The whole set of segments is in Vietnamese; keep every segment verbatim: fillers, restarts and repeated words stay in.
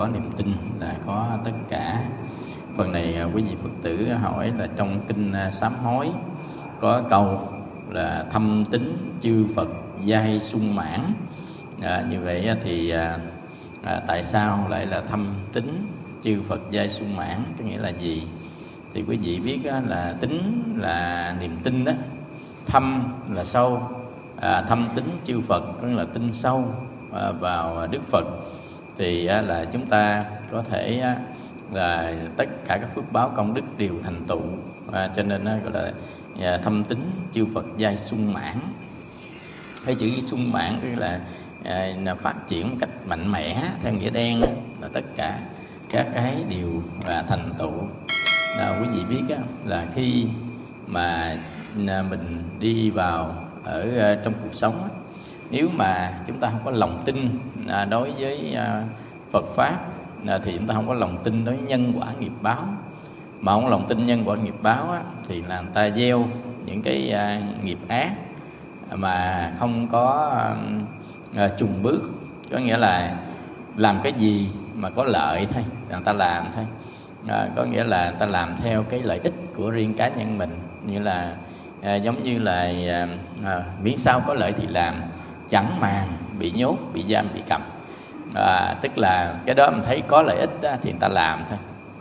có niềm tin là có tất cả. Phần này quý vị Phật tử hỏi là trong kinh Sám Hối có câu là thâm tín chư Phật giai sung mãn. À, như vậy thì à, à, tại sao lại là thâm tín chư Phật giai sung mãn, có nghĩa là gì? Thì quý vị biết á, là tín là niềm tin đó, thâm là sâu, à, thâm tín chư Phật có nghĩa là tin sâu à, vào Đức Phật, thì á, là chúng ta có thể á, là tất cả các phước báo công đức đều thành tựu, à, cho nên á, gọi là à, thâm tín chư Phật giai sung mãn. Cái chữ sung mãn tức là, à, là phát triển một cách mạnh mẽ, theo nghĩa đen là tất cả các cái đều là thành tựu. À, quý vị biết á, là khi mà à, mình đi vào ở à, trong cuộc sống á, nếu mà chúng ta không có lòng tin à, đối với à, Phật Pháp à, thì chúng ta không có lòng tin đối với nhân quả nghiệp báo. Mà không có lòng tin nhân quả nghiệp báo á, thì là người ta gieo những cái à, nghiệp ác mà không có à, trùng bước, có nghĩa là làm cái gì mà có lợi thôi người ta làm thôi, à, có nghĩa là người ta làm theo cái lợi ích của riêng cá nhân mình, như là à, giống như là à, à, miễn sao có lợi thì làm, chẳng màng bị nhốt, bị giam, bị cầm, à, tức là cái đó mình thấy có lợi ích đó, thì người ta làm thôi.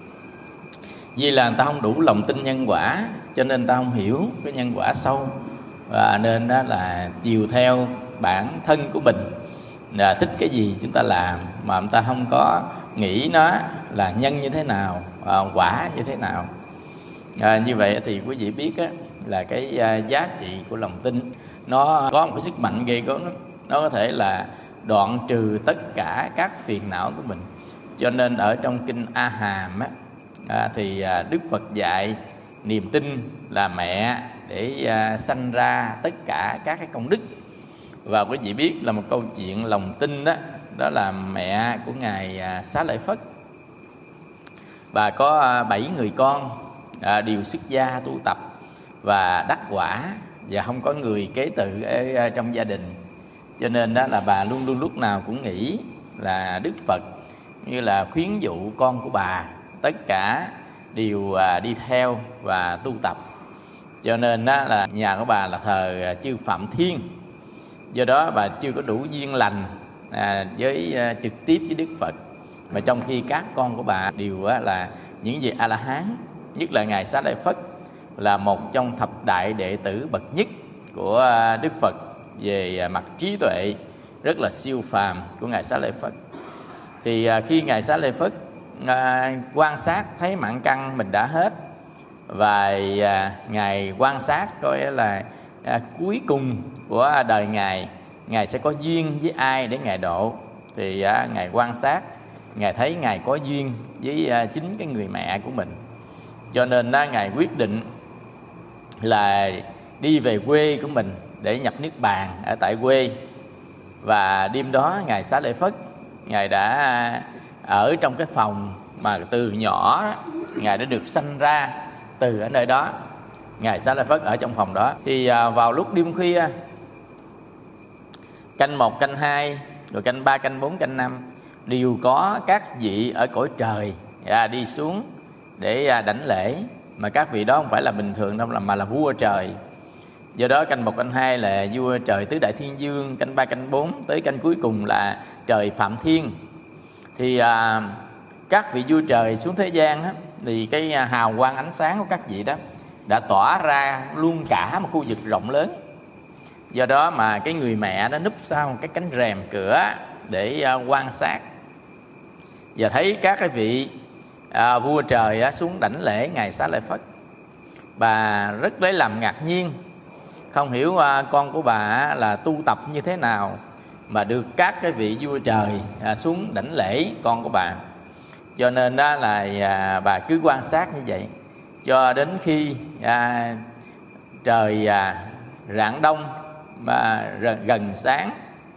Vì là người ta không đủ lòng tin nhân quả, cho nên người ta không hiểu cái nhân quả sâu, và nên đó là chiều theo bản thân của mình, là thích cái gì chúng ta làm, mà người ta không có nghĩ nó là nhân như thế nào, à, quả như thế nào. À, như vậy thì quý vị biết á, là cái à, giá trị của lòng tin nó có một cái sức mạnh ghê gớm lắm. Nó có thể là đoạn trừ tất cả các phiền não của mình. Cho nên ở trong kinh A Hàm á, à, thì à, Đức Phật dạy niềm tin là mẹ để à, sanh ra tất cả các cái công đức. Và quý vị biết là một câu chuyện lòng tin đó, đó là mẹ của ngài à, Xá Lợi Phất. Bà có à, bảy người con à, đều xuất gia tu tập và đắc quả, và không có người kế tự ở, ở trong gia đình. Cho nên đó là bà luôn luôn lúc nào cũng nghĩ là Đức Phật như là khuyến dụ con của bà tất cả đều à, đi theo và tu tập. Cho nên đó là nhà của bà là thờ chư Phạm Thiên. Do đó bà chưa có đủ duyên lành à, với à, trực tiếp với Đức Phật. Mà trong khi các con của bà đều á, là những vị A-la-hán, nhất là ngài Xá Lợi Phất là một trong thập đại đệ tử bậc nhất của à, Đức Phật về à, mặt trí tuệ rất là siêu phàm của ngài Xá Lợi Phất. Thì à, khi ngài Xá Lợi Phất à, quan sát thấy mạng căn mình đã hết, và à, ngài quan sát coi là à, cuối cùng của đời ngài, ngài sẽ có duyên với ai để ngài độ. Thì à, ngài quan sát, ngài thấy ngài có duyên với à, chính cái người mẹ của mình. Cho nên à, ngài quyết định là đi về quê của mình để nhập niết bàn ở tại quê. Và đêm đó ngài Xá Lợi Phất, ngài đã ở trong cái phòng mà từ nhỏ ngài đã được sanh ra từ ở nơi đó. Ngài Xá Lợi Phất ở trong phòng đó. Thì à, vào lúc đêm khuya, canh một, canh hai, rồi canh ba, canh bốn, canh năm, đều có các vị ở cõi trời à, đi xuống để à, đảnh lễ. Mà các vị đó không phải là bình thường đâu, mà là vua trời. Do đó canh một, canh hai là vua trời tứ đại thiên dương, canh ba, canh bốn tới canh cuối cùng là trời Phạm Thiên. Thì à, các vị vua trời xuống thế gian á, thì cái hào quang ánh sáng của các vị đó đã tỏa ra luôn cả một khu vực rộng lớn. Do đó mà cái người mẹ đó núp sau một cái cánh rèm cửa để uh, quan sát, và thấy các cái vị uh, vua trời uh, xuống đảnh lễ ngài Xá Lợi Phất. Bà rất lấy làm ngạc nhiên, không hiểu uh, con của bà uh, là tu tập như thế nào mà được các cái vị vua trời uh, xuống đảnh lễ con của bà. Cho nên đó là à, bà cứ quan sát như vậy cho đến khi à, trời à, rạng đông mà gần sáng.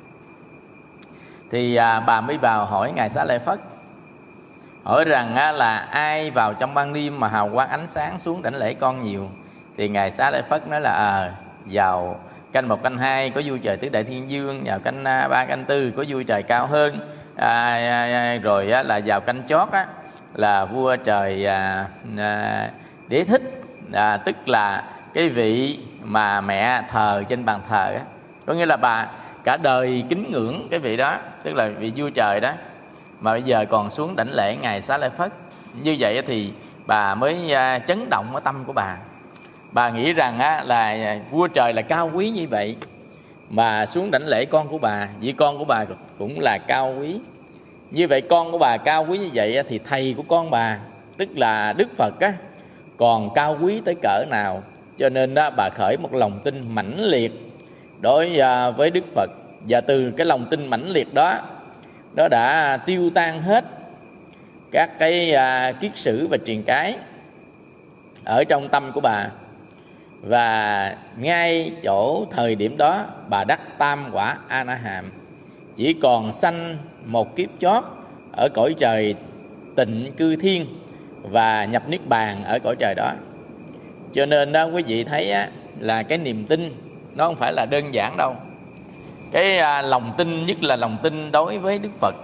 Thì à, bà mới vào hỏi ngài Xá Lợi Phất, hỏi rằng á, là ai vào trong ban đêm mà hào quang ánh sáng xuống đảnh lễ con nhiều. Thì ngài Xá Lợi Phất nói là à, vào canh một, canh hai có vua trời tứ đại thiên dương, vào canh ba, canh tư có vua trời cao hơn, à, à, rồi á, là vào canh chót á, là vua trời à, à, Đế Thích, à, tức là cái vị mà mẹ thờ trên bàn thờ á, có nghĩa là bà cả đời kính ngưỡng cái vị đó, tức là vị vua trời đó, mà bây giờ còn xuống đảnh lễ ngài Xá Lợi Phất. Như vậy thì bà mới à, chấn động ở tâm của bà. Bà nghĩ rằng á, là vua trời là cao quý như vậy mà xuống đảnh lễ con của bà, vì con của bà cũng là cao quý. Như vậy con của bà cao quý như vậy thì thầy của con bà, tức là Đức Phật á, còn cao quý tới cỡ nào. Cho nên đó, bà khởi một lòng tin mãnh liệt đối với Đức Phật. Và từ cái lòng tin mãnh liệt đó, nó đã tiêu tan hết các cái kiết sử và truyền cái ở trong tâm của bà. Và ngay chỗ thời điểm đó, bà đắc tam quả A Na Hàm, chỉ còn sanh một kiếp chót ở cõi trời Tịnh Cư Thiên và nhập niết bàn ở cõi trời đó. Cho nên đó quý vị thấy á, là cái niềm tin nó không phải là đơn giản đâu. Cái à, lòng tin, nhất là lòng tin đối với Đức Phật.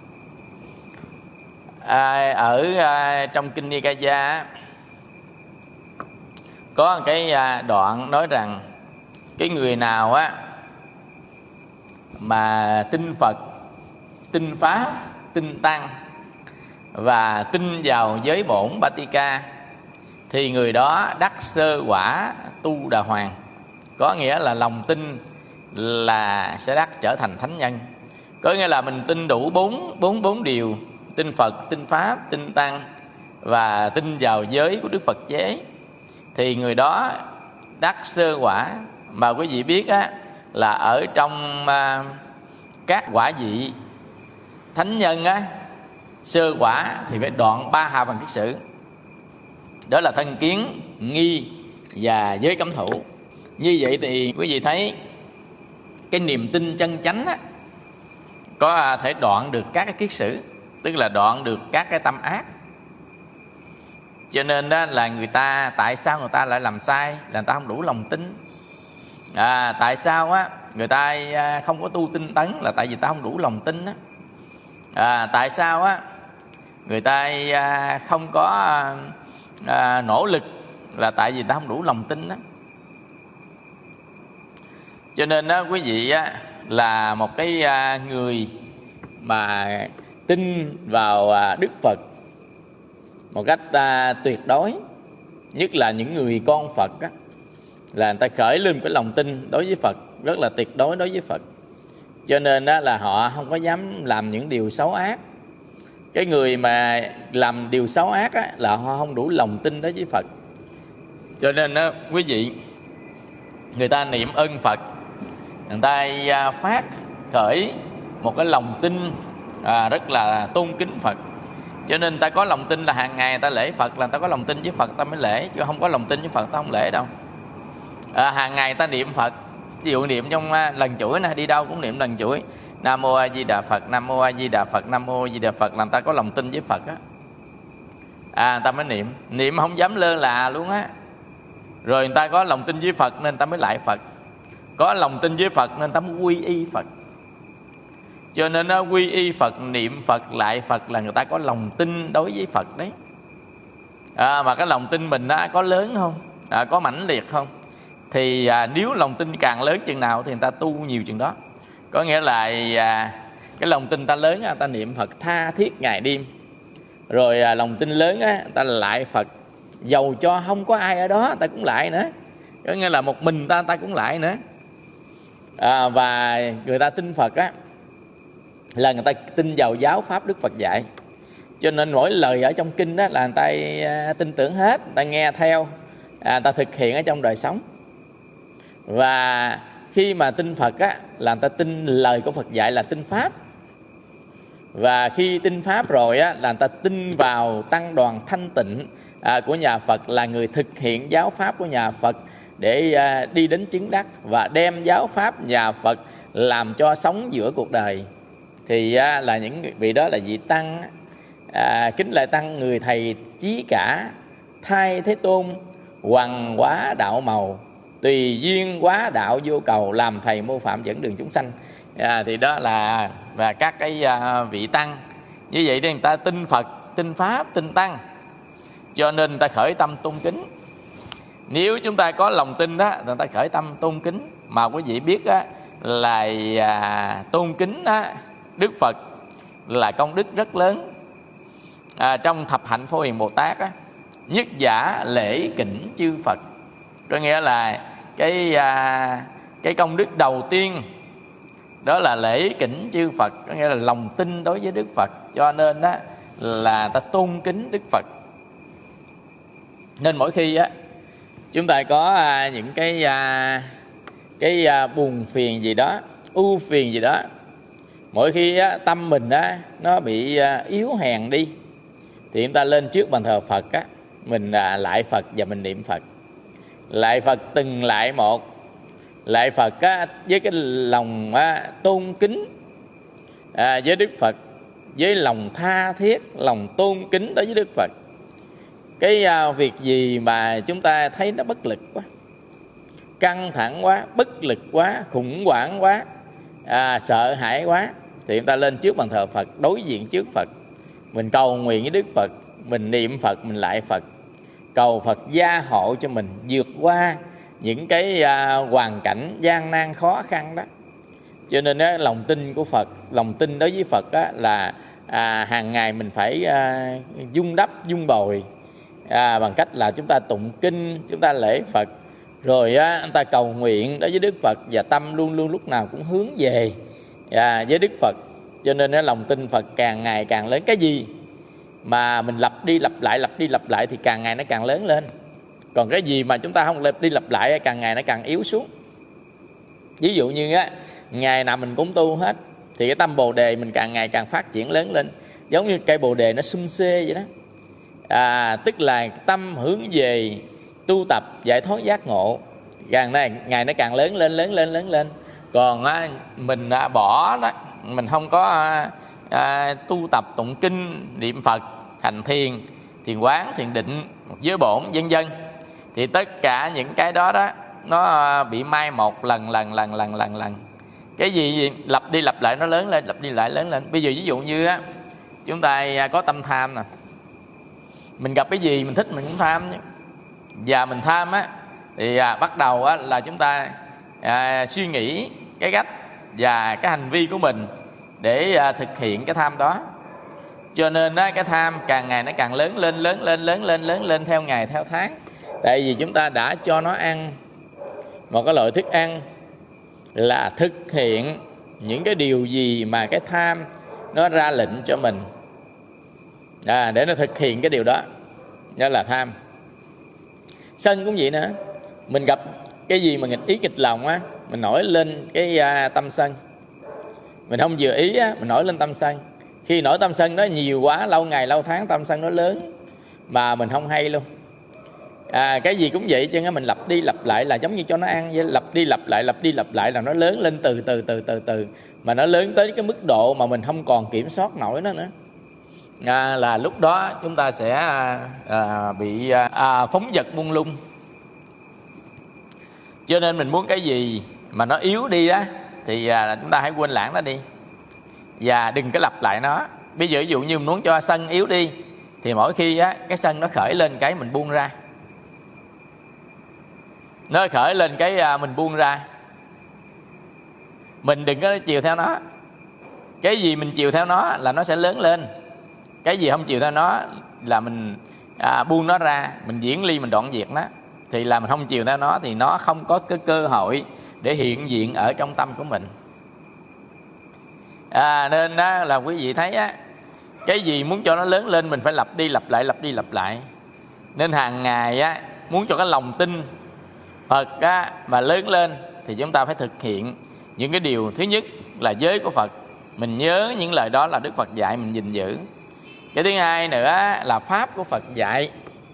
à, Ở à, trong Kinh Nikaya có một cái à, đoạn nói rằng cái người nào á mà tin Phật, tin Pháp, tin Tăng và tin vào giới bổn Batika thì người đó đắc sơ quả tu đà hoàng. Có nghĩa là lòng tin là sẽ đắc trở thành thánh nhân. Có nghĩa là mình tin đủ bốn bốn bốn điều: tin Phật, tin Pháp, tin Tăng và tin vào giới của Đức Phật chế, thì người đó đắc sơ quả. Mà quý vị biết á, là ở trong à, các quả vị thánh nhân á, sơ quả thì phải đoạn ba hạ bằng kiết sử, đó là thân kiến, nghi và giới cấm thủ. Như vậy thì quý vị thấy cái niềm tin chân chánh á, có thể đoạn được các cái kiết sử, tức là đoạn được các cái tâm ác. Cho nên đó là người ta, tại sao người ta lại làm sai, là người ta không đủ lòng tin. à, Tại sao á người ta không có tu tinh tấn, là tại vì ta không đủ lòng tin á. à, Tại sao á người ta không có à, nỗ lực, là tại vì ta không đủ lòng tin đó. Cho nên đó quý vị á, là một cái à, người mà tin vào à, Đức Phật một cách à, tuyệt đối, nhất là những người con Phật á, là người ta khởi lên cái lòng tin đối với Phật rất là tuyệt đối đối với Phật. Cho nên đó là họ không có dám làm những điều xấu ác. Cái người mà làm điều xấu ác á, là họ không đủ lòng tin đối với Phật. Cho nên đó quý vị, người ta niệm ơn Phật, người ta phát khởi một cái lòng tin à, rất là tôn kính Phật. Cho nên ta có lòng tin là hàng ngày ta lễ Phật, là ta có lòng tin với Phật ta mới lễ, chứ không có lòng tin với Phật ta không lễ đâu. à, Hàng ngày ta niệm Phật, ví dụ niệm trong lần chuỗi này, đi đâu cũng niệm lần chuỗi: Nam Mô A Di Đà Phật, Nam Mô A Di Đà Phật, Nam Mô A Di Đà Phật, làm ta có lòng tin với Phật á, à, ta mới niệm. Niệm không dám lơ là luôn á. Rồi người ta có lòng tin với Phật nên ta mới lại Phật, có lòng tin với Phật nên ta mới quy y Phật. Cho nên nó quy y Phật, niệm Phật, lại Phật là người ta có lòng tin đối với Phật đấy. à, Mà cái lòng tin mình đó, có lớn không, à, có mãnh liệt không? Thì à, nếu lòng tin càng lớn chừng nào thì người ta tu nhiều chừng đó. Có nghĩa là à, cái lòng tin ta lớn, ta niệm Phật tha thiết ngày đêm. Rồi à, lòng tin lớn á, ta lại Phật, dầu cho không có ai ở đó ta cũng lại nữa. Có nghĩa là một mình ta ta cũng lại nữa. à, Và người ta tin Phật á, là người ta tin vào giáo pháp Đức Phật dạy. Cho nên mỗi lời ở trong kinh đó là người ta tin tưởng hết, người ta nghe theo, à, người ta thực hiện ở trong đời sống. Và khi mà tin Phật á, là người ta tin lời của Phật dạy, là tin Pháp. Và khi tin Pháp rồi á, là người ta tin vào tăng đoàn thanh tịnh à, của nhà Phật, là người thực hiện giáo pháp của nhà Phật để à, đi đến chứng đắc, và đem giáo pháp nhà Phật làm cho sống giữa cuộc đời. Thì à, là những vị đó là vị tăng à, kính lạy tăng, người thầy chí cả, thay Thế Tôn, hoằng quá đạo màu, tùy duyên quá đạo vô cầu, làm thầy mô phạm dẫn đường chúng sanh. à, thì đó là và các cái à, vị tăng. Như vậy thì người ta tin Phật, tin Pháp, tin Tăng, cho nên người ta khởi tâm tôn kính. Nếu chúng ta có lòng tin đó, người ta khởi tâm tôn kính. Mà quý vị biết á, là à, tôn kính á, Đức Phật là công đức rất lớn. à, Trong thập hạnh Phổ Hiền Bồ Tát á, nhất giả lễ kỉnh chư Phật, có nghĩa là cái à, cái công đức đầu tiên đó là lễ kỉnh chư Phật, có nghĩa là lòng tin đối với Đức Phật. Cho nên đó là ta tôn kính Đức Phật. Nên mỗi khi á, chúng ta có à, những cái à, cái à, buồn phiền gì đó, ưu phiền gì đó, mỗi khi á, tâm mình á, nó bị à, yếu hèn đi, thì chúng ta lên trước bàn thờ Phật á, mình à, lại Phật và mình niệm Phật. Lại Phật từng lại một, lại Phật á, với cái lòng á, tôn kính à, với Đức Phật, với lòng tha thiết, lòng tôn kính đối với Đức Phật. Cái à, việc gì mà chúng ta thấy nó bất lực quá, căng thẳng quá, bất lực quá, khủng hoảng quá, à, sợ hãi quá, thì chúng ta lên trước bàn thờ Phật, đối diện trước Phật, mình cầu nguyện với Đức Phật, mình niệm Phật, mình lại Phật, cầu Phật gia hộ cho mình vượt qua những cái à, hoàn cảnh gian nan khó khăn đó. Cho nên á, lòng tin của Phật, lòng tin đối với Phật á, là à, hàng ngày mình phải à, dung đắp, dung bồi à, bằng cách là chúng ta tụng kinh, chúng ta lễ Phật, rồi á, chúng ta cầu nguyện đối với Đức Phật, và tâm luôn luôn lúc nào cũng hướng về à, với Đức Phật. Cho nên á, lòng tin Phật càng ngày càng lớn. Cái gì mà mình lặp đi lặp lại, lặp đi lặp lại thì càng ngày nó càng lớn lên. Còn cái gì mà chúng ta không lặp đi lặp lại, càng ngày nó càng yếu xuống. Ví dụ như á, ngày nào mình cũng tu hết, thì cái tâm Bồ Đề mình càng ngày càng phát triển lớn lên. Giống như cây Bồ Đề nó sum xê vậy đó, à, tức là tâm hướng về tu tập giải thoát giác ngộ, càng này ngày nó càng lớn lên, lớn lên, lớn lên. Còn á, mình à, bỏ đó, mình không có à, à, tu tập tụng kinh, niệm Phật, hành thiền, thiền quán, thiền định, giới bổn, vân vân, thì tất cả những cái đó đó nó bị mai một lần lần lần lần lần lần. Cái gì lặp đi lặp lại nó lớn lên, lặp đi lại lớn lên. Bây giờ ví dụ như á, chúng ta có tâm tham nè, mình gặp cái gì mình thích mình cũng tham chứ. Và mình tham á thì à, bắt đầu á, là chúng ta à, suy nghĩ cái cách và cái hành vi của mình để à, thực hiện cái tham đó. Cho nên á, cái tham càng ngày nó càng lớn lên, lớn lên, lớn lên, lớn lên theo ngày, theo tháng. Tại vì chúng ta đã cho nó ăn một cái loại thức ăn là thực hiện những cái điều gì mà cái tham nó ra lệnh cho mình, à, để nó thực hiện cái điều đó, đó là tham. Sân cũng vậy nữa, mình gặp cái gì mà nghịch ý nghịch lòng á, mình nổi lên cái à, tâm sân. Mình không vừa ý á, mình nổi lên tâm sân. Khi nổi tâm sân đó nhiều quá, lâu ngày lâu tháng tâm sân nó lớn mà mình không hay luôn. À, cái gì cũng vậy chứ, mình lặp đi lặp lại là giống như cho nó ăn vậy, lặp đi lặp lại, lặp đi lặp lại là nó lớn lên từ từ từ từ từ, mà nó lớn tới cái mức độ mà mình không còn kiểm soát nổi nó nữa. À, là lúc đó chúng ta sẽ à, bị à, phóng dật buông lung. Cho nên mình muốn cái gì mà nó yếu đi đó thì à, chúng ta hãy quên lãng nó đi và đừng có lặp lại nó. Bây giờ ví dụ như mình muốn cho sân yếu đi thì mỗi khi á, cái sân nó khởi lên cái mình buông ra, nó khởi lên cái à, mình buông ra, mình đừng có chiều theo nó. Cái gì mình chiều theo nó là nó sẽ lớn lên, cái gì không chiều theo nó là mình à, buông nó ra, mình diễn ly, mình đoạn diệt nó. Thì là mình không chiều theo nó thì nó không có cái cơ hội để hiện diện ở trong tâm của mình. À, nên đó là quý vị thấy á, cái gì muốn cho nó lớn lên mình phải lặp đi lặp lại, lặp đi lặp lại. Nên hàng ngày á, muốn cho cái lòng tin Phật á, mà lớn lên thì chúng ta phải thực hiện những cái điều. Thứ nhất là giới của Phật, mình nhớ những lời đó là Đức Phật dạy, mình gìn giữ. Cái thứ hai nữa là pháp của Phật dạy,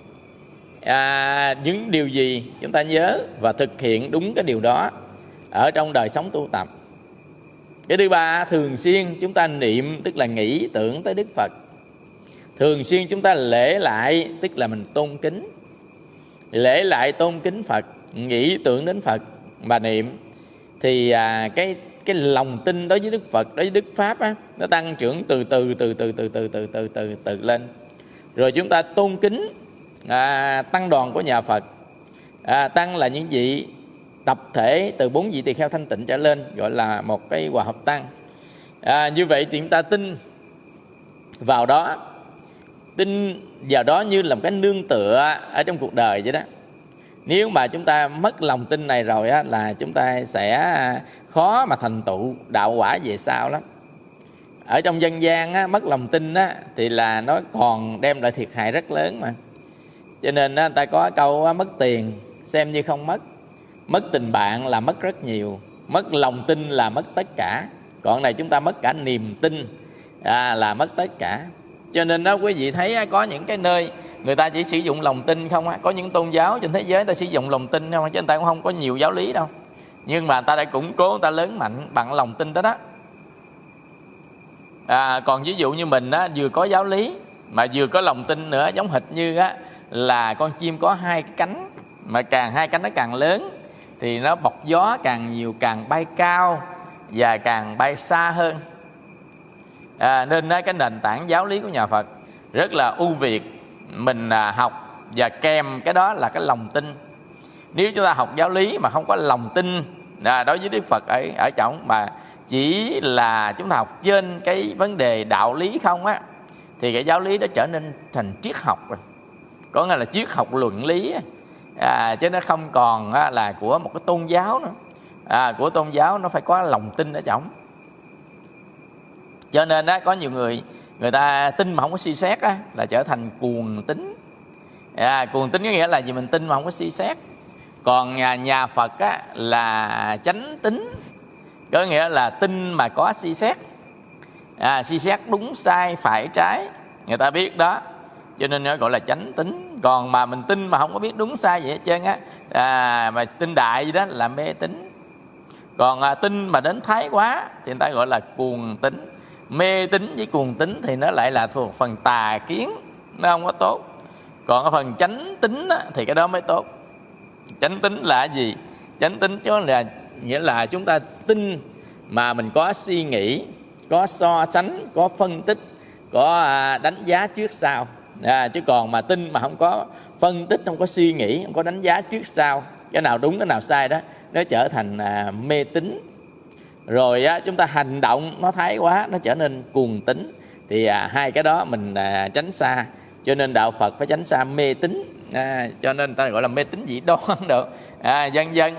à, những điều gì chúng ta nhớ và thực hiện đúng cái điều đó ở trong đời sống tu tập. Cái thứ ba, thường xuyên chúng ta niệm, tức là nghĩ tưởng tới Đức Phật. Thường xuyên chúng ta lễ lại, tức là mình tôn kính. Lễ lại tôn kính Phật, nghĩ tưởng đến Phật mà niệm thì à, cái cái lòng tin đối với Đức Phật, đối với Đức Pháp á, nó tăng trưởng từ từ từ từ từ từ từ từ từ từ lên. Rồi chúng ta tôn kính à, tăng đoàn của nhà Phật. À, tăng là những vị tập thể từ bốn vị tỳ kheo thanh tịnh trở lên, gọi là một cái hòa hợp tăng. À, như vậy thì chúng ta tin vào đó, tin vào đó như là một cái nương tựa ở trong cuộc đời vậy đó. Nếu mà chúng ta mất lòng tin này rồi á, là chúng ta sẽ khó mà thành tựu đạo quả về sau lắm. Ở trong dân gian á, mất lòng tin á, thì là nó còn đem lại thiệt hại rất lớn mà. Cho nên á, ta có câu á, mất tiền xem như không mất, mất tình bạn là mất rất nhiều, mất lòng tin là mất tất cả. Còn này chúng ta mất cả niềm tin à, là mất tất cả. Cho nên đó quý vị thấy á, có những cái nơi người ta chỉ sử dụng lòng tin không á. Có những tôn giáo trên thế giới ta sử dụng lòng tin không, chứ người ta cũng không có nhiều giáo lý đâu. Nhưng mà ta đã củng cố, ta lớn mạnh bằng lòng tin đó đó. À, còn ví dụ như mình á, vừa có giáo lý mà vừa có lòng tin nữa, giống hệt như á, là con chim có hai cái cánh, mà càng hai cánh nó càng lớn thì nó bọc gió càng nhiều, càng bay cao và càng bay xa hơn. À, nên á, cái nền tảng giáo lý của nhà Phật rất là ưu việt, mình à, học và kèm cái đó là cái lòng tin. Nếu chúng ta học giáo lý mà không có lòng tin à, đối với Đức Phật ở ở trọng, mà chỉ là chúng ta học trên cái vấn đề đạo lý không á, thì cái giáo lý đó trở nên thành triết học rồi, có nghĩa là triết học luận lý à, chứ nó không còn á, là của một cái tôn giáo nữa. À, của tôn giáo nó phải có lòng tin ở trọng. Cho nên á, có nhiều người người ta tin mà không có suy xét á, là trở thành cuồng tín. À, cuồng tín có nghĩa là gì? Mình tin mà không có suy xét. Còn nhà, nhà Phật á, là chánh tín, có nghĩa là tin mà có suy xét. À, suy xét đúng sai phải trái, người ta biết đó, cho nên nó gọi là chánh tín. Còn mà mình tin mà không có biết đúng sai gì hết trơn á, à, mà tin đại gì đó là mê tín. Còn à, tin mà đến thái quá thì người ta gọi là cuồng tín. Mê tín với cuồng tín thì nó lại là thuộc phần tà kiến, nó không có tốt. Còn cái phần chánh tín á, thì cái đó mới tốt. Chánh tín là gì? Chánh tín chứ là nghĩa là chúng ta tin mà mình có suy nghĩ, có so sánh, có phân tích, có à, đánh giá trước sau. À, chứ còn mà tin mà không có phân tích, không có suy nghĩ, không có đánh giá trước sau, cái nào đúng cái nào sai đó, nó trở thành à, mê tín. Rồi á, chúng ta hành động nó thái quá, nó trở nên cuồng tín. Thì à, hai cái đó mình à, tránh xa. Cho nên đạo Phật phải tránh xa mê tín. À, cho nên ta gọi là mê tín dị đoan được. À, dân dân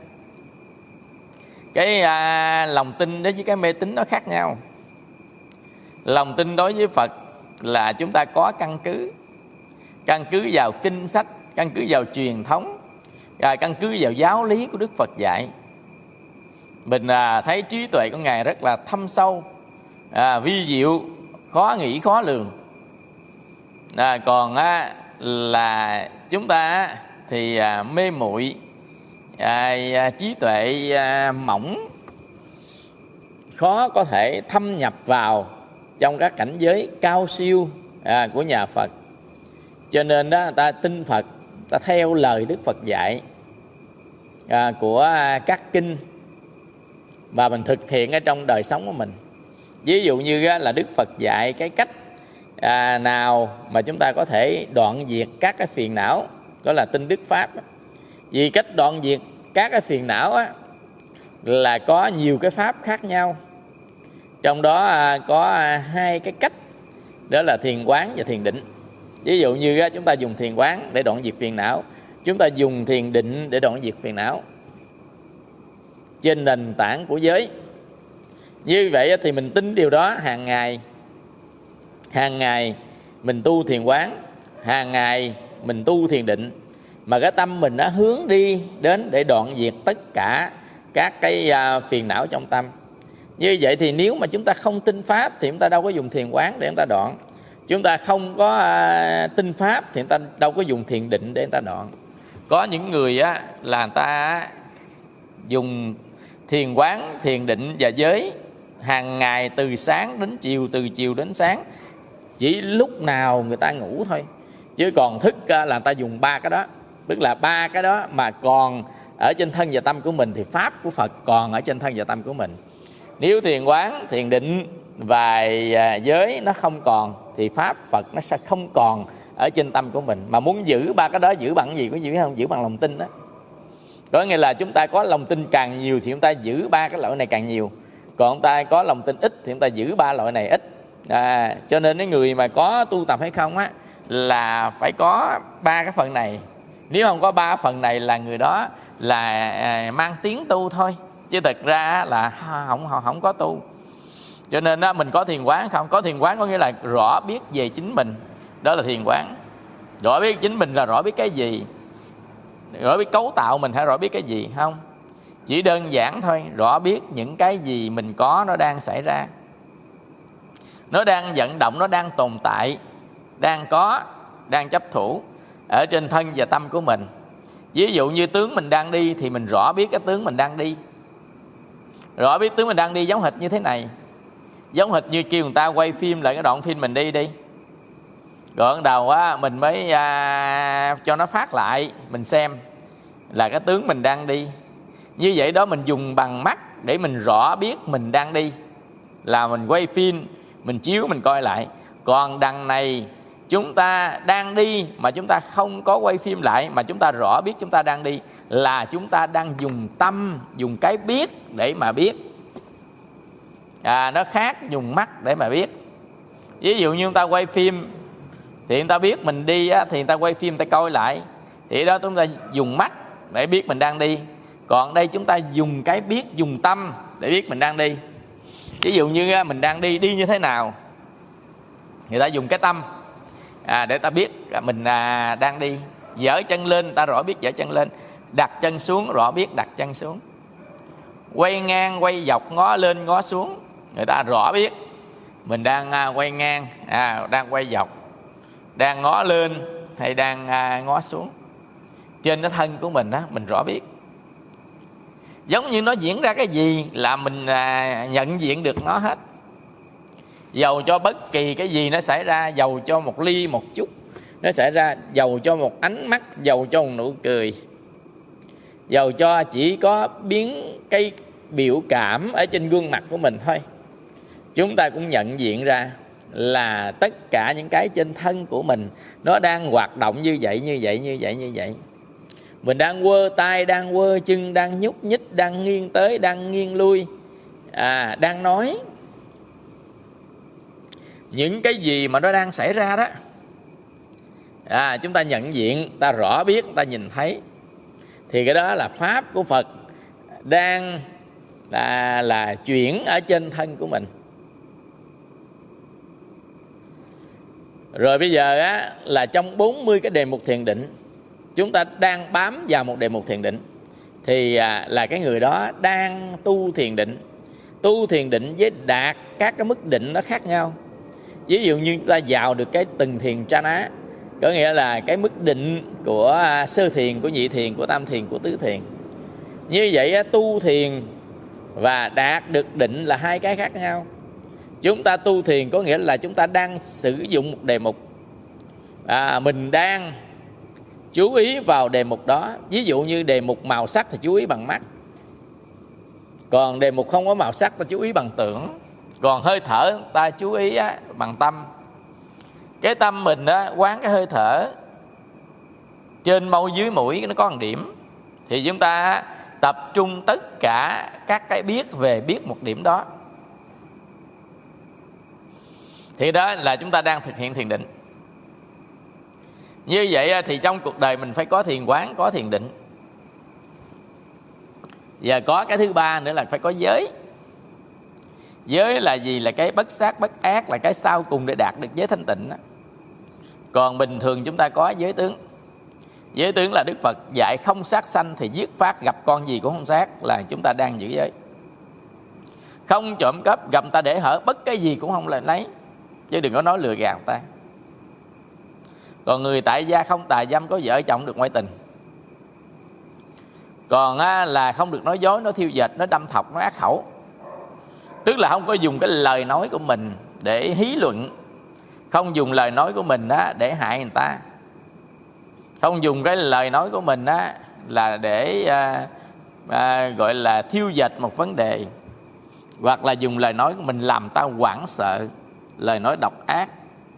cái à, lòng tin đối với cái mê tín nó khác nhau. Lòng tin đối với Phật là chúng ta có căn cứ, căn cứ vào kinh sách, căn cứ vào truyền thống, à, căn cứ vào giáo lý của Đức Phật dạy. Mình à, thấy trí tuệ của Ngài rất là thâm sâu, à, vi diệu, khó nghĩ khó lường. À, còn á, là chúng ta thì à, mê muội, à, à, trí tuệ à, mỏng, khó có thể thâm nhập vào trong các cảnh giới cao siêu à, của nhà Phật. Cho nên đó, người ta tin Phật, ta theo lời Đức Phật dạy à, của à, các kinh và mình thực hiện ở trong đời sống của mình. Ví dụ như á, là Đức Phật dạy cái cách à, nào mà chúng ta có thể đoạn diệt các cái phiền não, đó là tin Đức Pháp. Vì cách đoạn diệt các cái phiền não á, là có nhiều cái pháp khác nhau. Trong đó à, có à, hai cái cách, đó là thiền quán và thiền định. Ví dụ như á, chúng ta dùng thiền quán để đoạn diệt phiền não, chúng ta dùng thiền định để đoạn diệt phiền não trên nền tảng của giới. Như vậy thì mình tin điều đó hàng ngày. Hàng ngày mình tu thiền quán, hàng ngày mình tu thiền định, mà cái tâm mình đã hướng đi đến để đoạn diệt tất cả các cái phiền não trong tâm. Như vậy thì nếu mà chúng ta không tin Pháp thì chúng ta đâu có dùng thiền quán để chúng ta đoạn. Chúng ta không có tin Pháp thì chúng ta đâu có dùng thiền định để chúng ta đoạn. Có những người á, là người ta dùng thiền quán, thiền định và giới hàng ngày từ sáng đến chiều, từ chiều đến sáng, chỉ lúc nào người ta ngủ thôi. Chứ còn thức là người ta dùng ba cái đó. Tức là ba cái đó mà còn ở trên thân và tâm của mình thì Pháp của Phật còn ở trên thân và tâm của mình. Nếu thiền quán, thiền định và giới nó không còn thì pháp Phật nó sẽ không còn ở trên tâm của mình. Mà muốn giữ ba cái đó giữ bằng gì có gì không? Giữ bằng lòng tin đó. Có nghĩa là chúng ta có lòng tin càng nhiều thì chúng ta giữ ba cái loại này càng nhiều. Còn chúng ta có lòng tin ít thì chúng ta giữ ba loại này ít. À, cho nên cái người mà có tu tập hay không á là phải có ba cái phần này. Nếu không có ba phần này là người đó là à, mang tiếng tu thôi, chứ thực ra là không không, không có tu. Cho nên á, mình có thiền quán không? Có thiền quán có nghĩa là rõ biết về chính mình, đó là thiền quán. Rõ biết chính mình là rõ biết cái gì, rõ biết cấu tạo mình hay rõ biết cái gì không? Chỉ đơn giản thôi, rõ biết những cái gì mình có nó đang xảy ra, nó đang vận động, nó đang tồn tại, đang có, đang chấp thủ ở trên thân và tâm của mình. Ví dụ như tướng mình đang đi thì mình rõ biết cái tướng mình đang đi. Rõ biết tướng mình đang đi giống hệt như thế này, giống hệt như kêu người ta quay phim lại cái đoạn phim mình đi đi. Rồi đầu á mình mới à, cho nó phát lại mình xem là cái tướng mình đang đi. Như vậy đó, mình dùng bằng mắt để mình rõ biết mình đang đi, là mình quay phim, mình chiếu mình coi lại. Còn đằng này chúng ta đang đi mà chúng ta không có quay phim lại, mà chúng ta rõ biết chúng ta đang đi, là chúng ta đang dùng tâm, dùng cái biết để mà biết. À, nó khác dùng mắt để mà biết. Ví dụ như chúng ta quay phim thì người ta biết mình đi á, thì người ta quay phim người ta coi lại, thì đó chúng ta dùng mắt để biết mình đang đi. Còn đây chúng ta dùng cái biết, dùng tâm để biết mình đang đi. Ví dụ như mình đang đi, đi như thế nào, người ta dùng cái tâm à, để ta biết mình à, đang đi. Dở chân lên, ta rõ biết dở chân lên. Đặt chân xuống, rõ biết đặt chân xuống. Quay ngang, quay dọc, ngó lên, ngó xuống, người ta rõ biết mình đang à, quay ngang, à, đang quay dọc, đang ngó lên hay đang à, ngó xuống. Trên cái thân của mình á, mình rõ biết. Giống như nó diễn ra cái gì là mình à, nhận diện được nó hết. Dầu cho bất kỳ cái gì nó xảy ra, dầu cho một ly một chút nó xảy ra, dầu cho một ánh mắt, dầu cho một nụ cười, dầu cho chỉ có biến cái biểu cảm ở trên gương mặt của mình thôi, chúng ta cũng nhận diện ra là tất cả những cái trên thân của mình nó đang hoạt động như vậy, như vậy, như vậy, như vậy. Mình đang quơ tay, đang quơ chân, đang nhúc nhích, đang nghiêng tới, đang nghiêng lui, à, đang nói. Những cái gì mà nó đang xảy ra đó, à, chúng ta nhận diện, ta rõ biết, ta nhìn thấy. Thì cái đó là pháp của Phật đang là, là chuyển ở trên thân của mình. Rồi bây giờ á, là trong bốn mươi cái đề mục thiền định, chúng ta đang bám vào một đề mục thiền định, thì à, là cái người đó đang tu thiền định. Tu thiền định với đạt các cái mức định nó khác nhau. Ví dụ như ta vào được cái từng thiền Chana, có nghĩa là cái mức định của sơ thiền, của nhị thiền, của tam thiền, của tứ thiền. Như vậy tu thiền và đạt được định là hai cái khác nhau. Chúng ta tu thiền có nghĩa là chúng ta đang sử dụng một đề mục, à, mình đang chú ý vào đề mục đó. Ví dụ như đề mục màu sắc thì chú ý bằng mắt, còn đề mục không có màu sắc ta chú ý bằng tưởng. Còn hơi thở ta chú ý á, bằng tâm. Cái tâm mình á, quán cái hơi thở trên môi dưới mũi nó có một điểm, thì chúng ta tập trung tất cả các cái biết về biết một điểm đó, thì đó là chúng ta đang thực hiện thiền định. Như vậy thì trong cuộc đời mình phải có thiền quán, có thiền định. Và có cái thứ ba nữa là phải có giới. Giới là gì? Là cái bất sát bất ác, là cái sau cùng để đạt được giới thanh tịnh đó. Còn bình thường chúng ta có giới tướng. Giới tướng là Đức Phật dạy không sát sanh, thì giết phát, gặp con gì cũng không sát, là chúng ta đang giữ giới. Không trộm cắp, gặp ta để hở, bất cái gì cũng không lên lấy, chứ đừng có nói lừa gạt ta. Còn người tại gia không tà dâm, có vợ chồng được ngoại tình. Còn á, là không được nói dối, nói thiêu dệt, nói đâm thọc, nói ác khẩu. Tức là không có dùng cái lời nói của mình để hí luận, không dùng lời nói của mình á, để hại người ta, không dùng cái lời nói của mình á, là để à, à, gọi là thiêu dệt một vấn đề. hoặc là dùng lời nói của mình làm ta hoảng sợ, lời nói độc ác.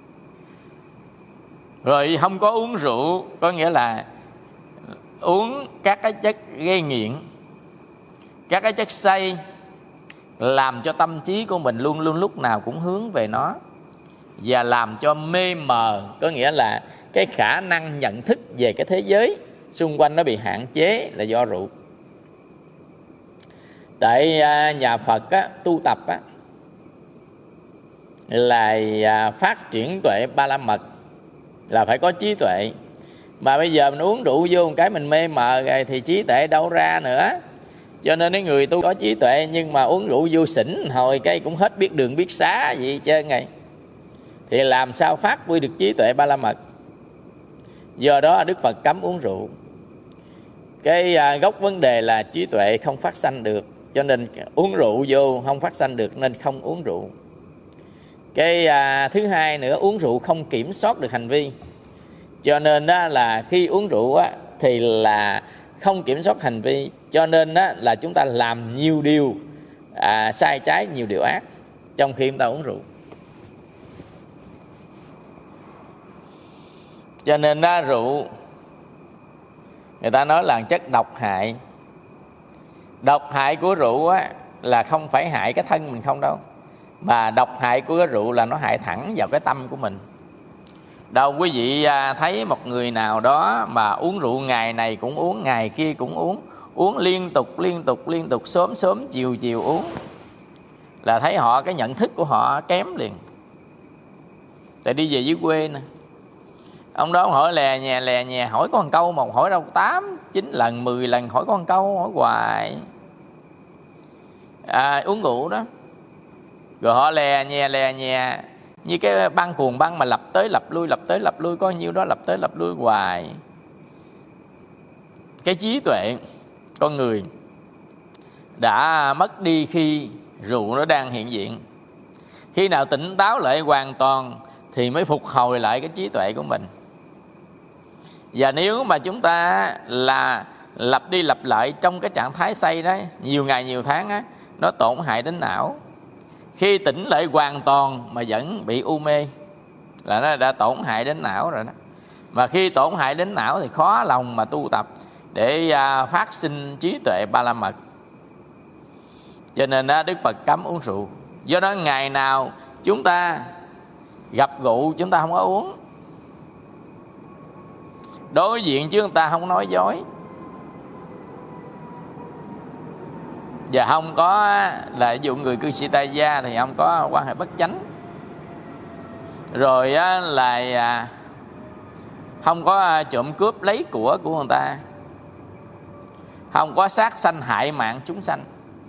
Rồi không có uống rượu, có nghĩa là uống các cái chất gây nghiện, các cái chất say, làm cho tâm trí của mình luôn luôn lúc nào cũng hướng về nó, và làm cho mê mờ, có nghĩa là cái khả năng nhận thức về cái thế giới xung quanh nó bị hạn chế là do rượu. Tại nhà Phật á, tu tập á, là phát triển tuệ ba la mật, là phải có trí tuệ. Mà bây giờ mình uống rượu vô một cái mình mê mờ rồi thì trí tuệ đâu ra nữa. Cho nên cái người tu có trí tuệ nhưng mà uống rượu vô xỉn hồi cái cũng hết biết đường biết xá gì hết trơn rồi, thì làm sao phát huy được trí tuệ ba la mật. Do đó Đức Phật cấm uống rượu. Cái gốc vấn đề là trí tuệ không phát sanh được, cho nên uống rượu vô không phát sanh được nên không uống rượu. Cái à, thứ hai nữa, uống rượu không kiểm soát được hành vi, cho nên đó là khi uống rượu á, thì là không kiểm soát hành vi, cho nên đó là chúng ta làm nhiều điều à, sai trái, nhiều điều ác trong khi chúng ta uống rượu. Cho nên đó, rượu người ta nói là chất độc hại. Độc hại của rượu á, là không phải hại cái thân mình không đâu, mà độc hại của cái rượu là nó hại thẳng vào cái tâm của mình. Đâu quý vị thấy một người nào đó mà uống rượu ngày này cũng uống, ngày kia cũng uống, uống liên tục liên tục liên tục, sớm sớm chiều chiều uống, là thấy họ, cái nhận thức của họ kém liền. Tại đi về dưới quê nè, ông đó hỏi lè nhè lè nhè, hỏi có một câu mà hỏi đâu tám chín lần mười lần, hỏi có một câu, hỏi hoài. À, uống rượu đó, rồi họ lè nhè lè nhè như cái băng cuồng băng mà lập tới lập lui, lập tới lập lui, có nhiêu đó lập tới lập lui hoài. Cái trí tuệ con người đã mất đi khi rượu nó đang hiện diện. Khi nào tỉnh táo lại hoàn toàn thì mới phục hồi lại cái trí tuệ của mình. Và nếu mà chúng ta là lặp đi lặp lại trong cái trạng thái say đó nhiều ngày nhiều tháng á, nó tổn hại đến não. Khi tỉnh lại hoàn toàn mà vẫn bị u mê là nó đã tổn hại đến não rồi đó. Mà khi tổn hại đến não thì khó lòng mà tu tập để phát sinh trí tuệ ba la mật. Cho nên đó, Đức Phật cấm uống rượu. Do đó ngày nào chúng ta gặp rượu chúng ta không có uống, đối diện chứ người ta không nói dối, và không có là ví dụ người cư sĩ tại gia thì không có quan hệ bất chánh, rồi là không có trộm cướp lấy của của người ta, không có sát sanh hại mạng chúng sanh.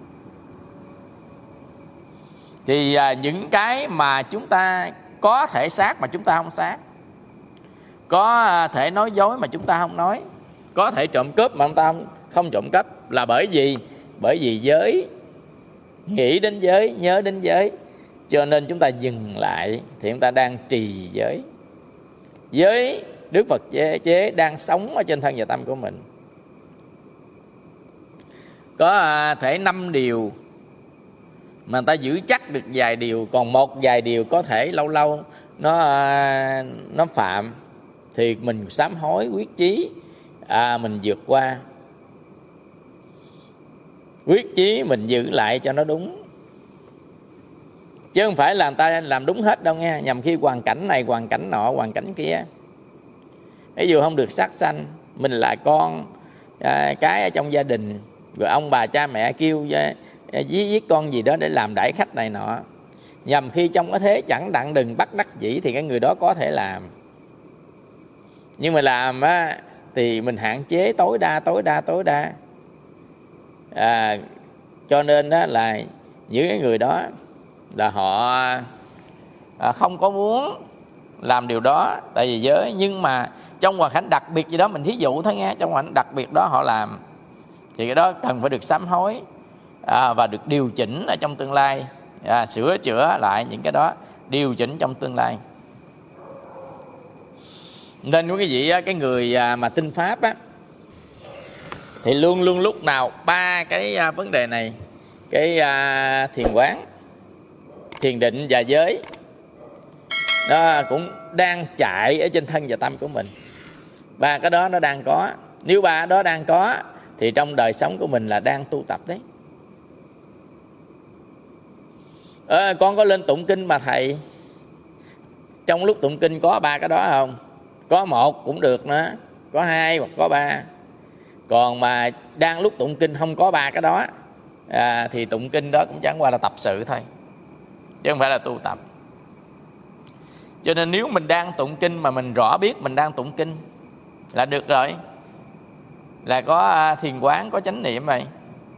Thì những cái mà chúng ta có thể sát mà chúng ta không sát, có thể nói dối mà chúng ta không nói, có thể trộm cướp mà chúng ta không, không trộm cắp, là bởi vì bởi vì giới, nghĩ đến giới, nhớ đến giới, cho nên chúng ta dừng lại thì chúng ta đang trì giới. Giới Đức Phật chế, chế đang sống ở trên thân và tâm của mình. Có thể năm điều mà người ta giữ chắc được vài điều, còn một vài điều có thể lâu lâu nó nó phạm thì mình sám hối quyết chí, à, mình vượt qua, quyết chí mình giữ lại cho nó đúng, chứ không phải là người ta làm đúng hết đâu nha. Nhằm khi hoàn cảnh này, hoàn cảnh nọ, hoàn cảnh kia, ví dụ không được sát sanh, mình là con à, cái ở trong gia đình, rồi ông bà cha mẹ kêu giết giết con gì đó để làm đãi khách này nọ, nhằm khi trong cái thế chẳng đặng đừng bắt đắc dĩ thì cái người đó có thể làm. Nhưng mà làm á, thì mình hạn chế tối đa tối đa tối đa à, cho nên đó là những cái người đó là họ à, không có muốn làm điều đó tại vì giới, nhưng mà trong hoàn cảnh đặc biệt gì đó, mình thí dụ thôi nghe, trong hoàn cảnh đặc biệt đó họ làm thì cái đó cần phải được sám hối à, và được điều chỉnh ở trong tương lai, à, sửa chữa lại những cái đó, điều chỉnh trong tương lai. Nên quý vị, cái người mà tin Pháp á, thì luôn luôn lúc nào ba cái vấn đề này cái à, thiền quán, thiền định và giới nó cũng đang chạy ở trên thân và tâm của mình. Ba cái đó nó đang có. Nếu ba đó đang có thì trong đời sống của mình là đang tu tập đấy. À, con có lên tụng kinh mà thầy, trong lúc tụng kinh có ba cái đó không? Có một cũng được nữa, có hai hoặc có ba. Còn mà đang lúc tụng kinh không có ba cái đó à, thì tụng kinh đó cũng chẳng qua là tập sự thôi, chứ không phải là tu tập. Cho nên nếu mình đang tụng kinh mà mình rõ biết mình đang tụng kinh là được rồi, là có thiền quán, có chánh niệm vậy.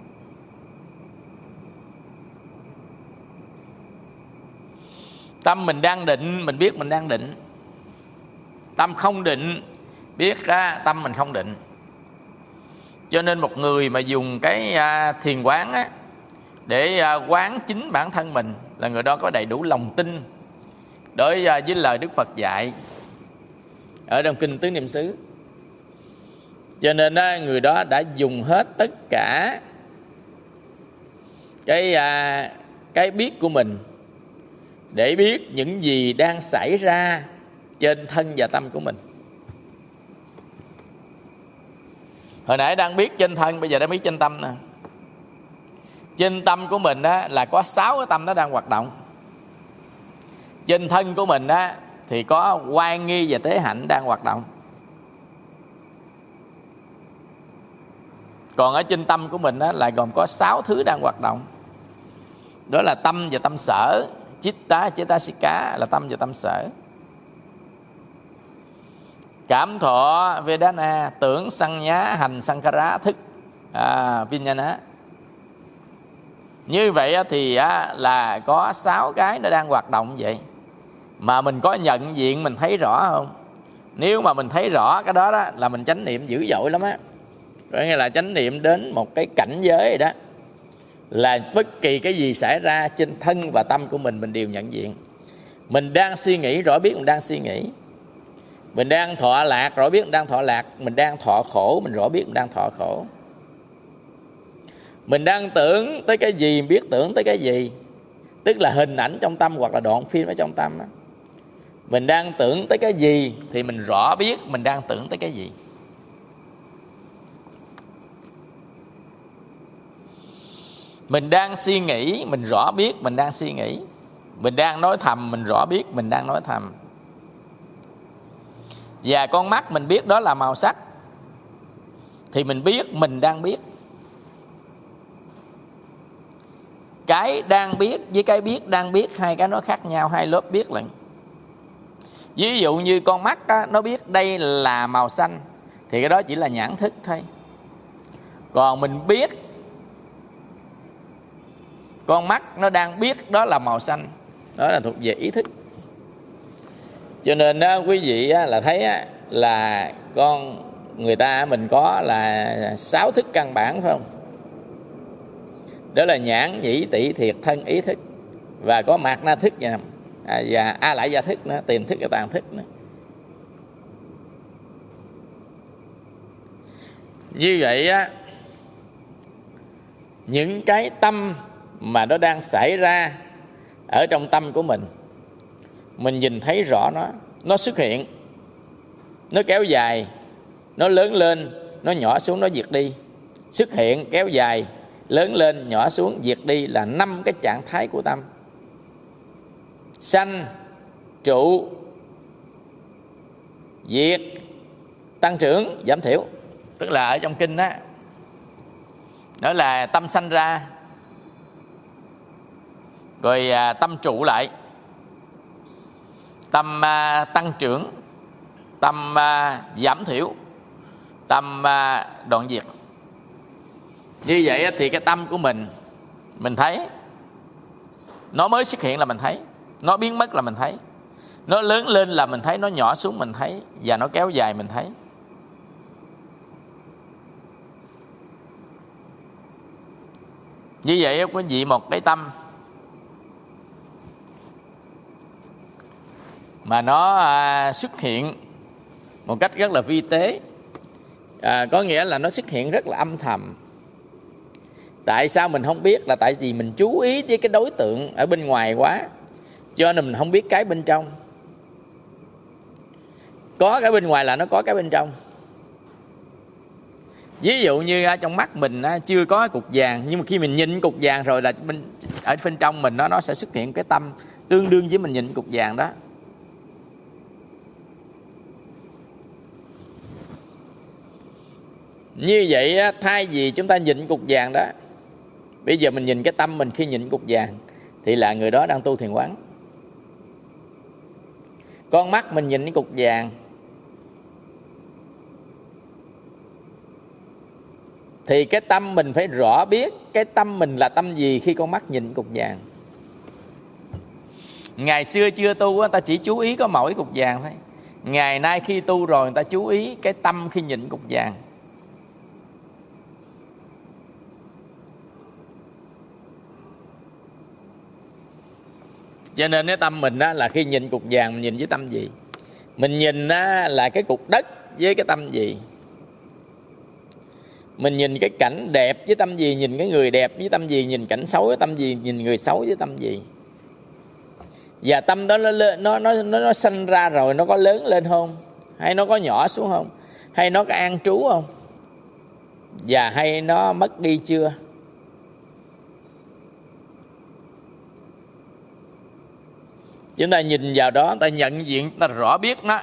Tâm mình đang định, mình biết mình đang định. Tâm không định, biết ra tâm mình không định. Cho nên một người mà dùng cái thiền quán á, để quán chính bản thân mình là người đó có đầy đủ lòng tin đối với lời Đức Phật dạy ở trong kinh Tứ Niệm xứ. Cho nên đó, người đó đã dùng hết tất cả cái cái biết của mình để biết những gì đang xảy ra trên thân và tâm của mình. Hồi nãy đang biết trên thân, bây giờ đang biết trên tâm nè. Trên tâm của mình đó là có sáu cái tâm nó đang hoạt động. Trên thân của mình đó thì có oai nghi và tế hạnh đang hoạt động. Còn ở trên tâm của mình đó là gồm có sáu thứ đang hoạt động. Đó là tâm và tâm sở, chitta, cetasika là tâm và tâm sở. Cảm thọ, vedana, tưởng, sanya, hành, sankhara, thức, à, vijnana. Như vậy thì là có sáu cái nó đang hoạt động vậy. Mà mình có nhận diện, mình thấy rõ không? Nếu mà mình thấy rõ cái đó, đó là mình chánh niệm dữ dội lắm á. Có nghĩa là chánh niệm đến một cái cảnh giới rồi đó, là bất kỳ cái gì xảy ra trên thân và tâm của mình, mình đều nhận diện. Mình đang suy nghĩ, rõ biết mình đang suy nghĩ. Mình đang thọ lạc, rõ biết mình đang thọ lạc. Mình đang thọ khổ, mình rõ biết mình đang thọ khổ. Mình đang tưởng tới cái gì, biết tưởng tới cái gì. Tức là hình ảnh trong tâm hoặc là đoạn phim ở trong tâm đó. Mình đang tưởng tới cái gì thì mình rõ biết mình đang tưởng tới cái gì. Mình đang suy nghĩ, mình rõ biết mình đang suy nghĩ. Mình đang nói thầm, mình rõ biết mình đang nói thầm. Và con mắt mình biết đó là màu sắc, thì mình biết mình đang biết. Cái đang biết với cái biết đang biết, hai cái nó khác nhau, hai lớp biết lận. Ví dụ như con mắt đó, nó biết đây là màu xanh, thì cái đó chỉ là nhãn thức thôi. Còn mình biết con mắt nó đang biết đó là màu xanh, đó là thuộc về ý thức. Cho nên đó, quý vị là thấy là con người ta mình có là sáu thức căn bản, phải không? Đó là nhãn, nhĩ, tỷ, thiệt, thân, ý thức. Và có mạt na thức và, và a lại gia thức nữa, tiềm thức và tàn thức nữa. Như vậy á, những cái tâm mà nó đang xảy ra ở trong tâm của mình, mình nhìn thấy rõ nó. Nó xuất hiện, nó kéo dài, nó lớn lên, nó nhỏ xuống, nó diệt đi. Xuất hiện, kéo dài, lớn lên, nhỏ xuống, diệt đi là năm cái trạng thái của tâm. Sanh, trụ, diệt, tăng trưởng, giảm thiểu. Tức là ở trong kinh đó, đó là tâm sanh ra, rồi à, tâm trụ lại, tâm à, tăng trưởng, tâm à, giảm thiểu, tâm à, đoạn diệt. Như vậy thì cái tâm của mình, mình thấy nó mới xuất hiện là mình thấy, nó biến mất là mình thấy, nó lớn lên là mình thấy, nó nhỏ xuống mình thấy, và nó kéo dài mình thấy. Như vậy quý vị, một cái tâm mà nó à, xuất hiện một cách rất là vi tế, à, có nghĩa là nó xuất hiện rất là âm thầm. Tại sao mình không biết? Là tại vì mình chú ý với cái đối tượng ở bên ngoài quá, cho nên mình không biết cái bên trong. Có cái bên ngoài là nó có cái bên trong. Ví dụ như trong mắt mình chưa có cục vàng, nhưng mà khi mình nhìn cục vàng rồi là mình, ở bên trong mình nó nó sẽ xuất hiện cái tâm tương đương với mình nhìn cục vàng đó. Như vậy thay vì chúng ta nhìn cục vàng đó, bây giờ mình nhìn cái tâm mình khi nhìn cục vàng, thì là người đó đang tu thiền quán. Con mắt mình nhìn cái cục vàng, thì cái tâm mình phải rõ biết cái tâm mình là tâm gì khi con mắt nhìn cục vàng. Ngày xưa chưa tu người ta chỉ chú ý có mỗi cục vàng thôi. Ngày nay khi tu rồi người ta chú ý cái tâm khi nhìn cục vàng. Cho nên cái tâm mình đó là khi nhìn cục vàng mình nhìn với tâm gì? Mình nhìn đó là cái cục đất với cái tâm gì? Mình nhìn cái cảnh đẹp với tâm gì? Nhìn cái người đẹp với tâm gì? Nhìn cảnh xấu với tâm gì? Nhìn người xấu với tâm gì? Và tâm đó nó nó nó nó, nó sanh ra rồi nó có lớn lên không? Hay nó có nhỏ xuống không? Hay nó có an trú không? Và hay nó mất đi chưa? Chúng ta nhìn vào đó, ta nhận diện, ta rõ biết nó.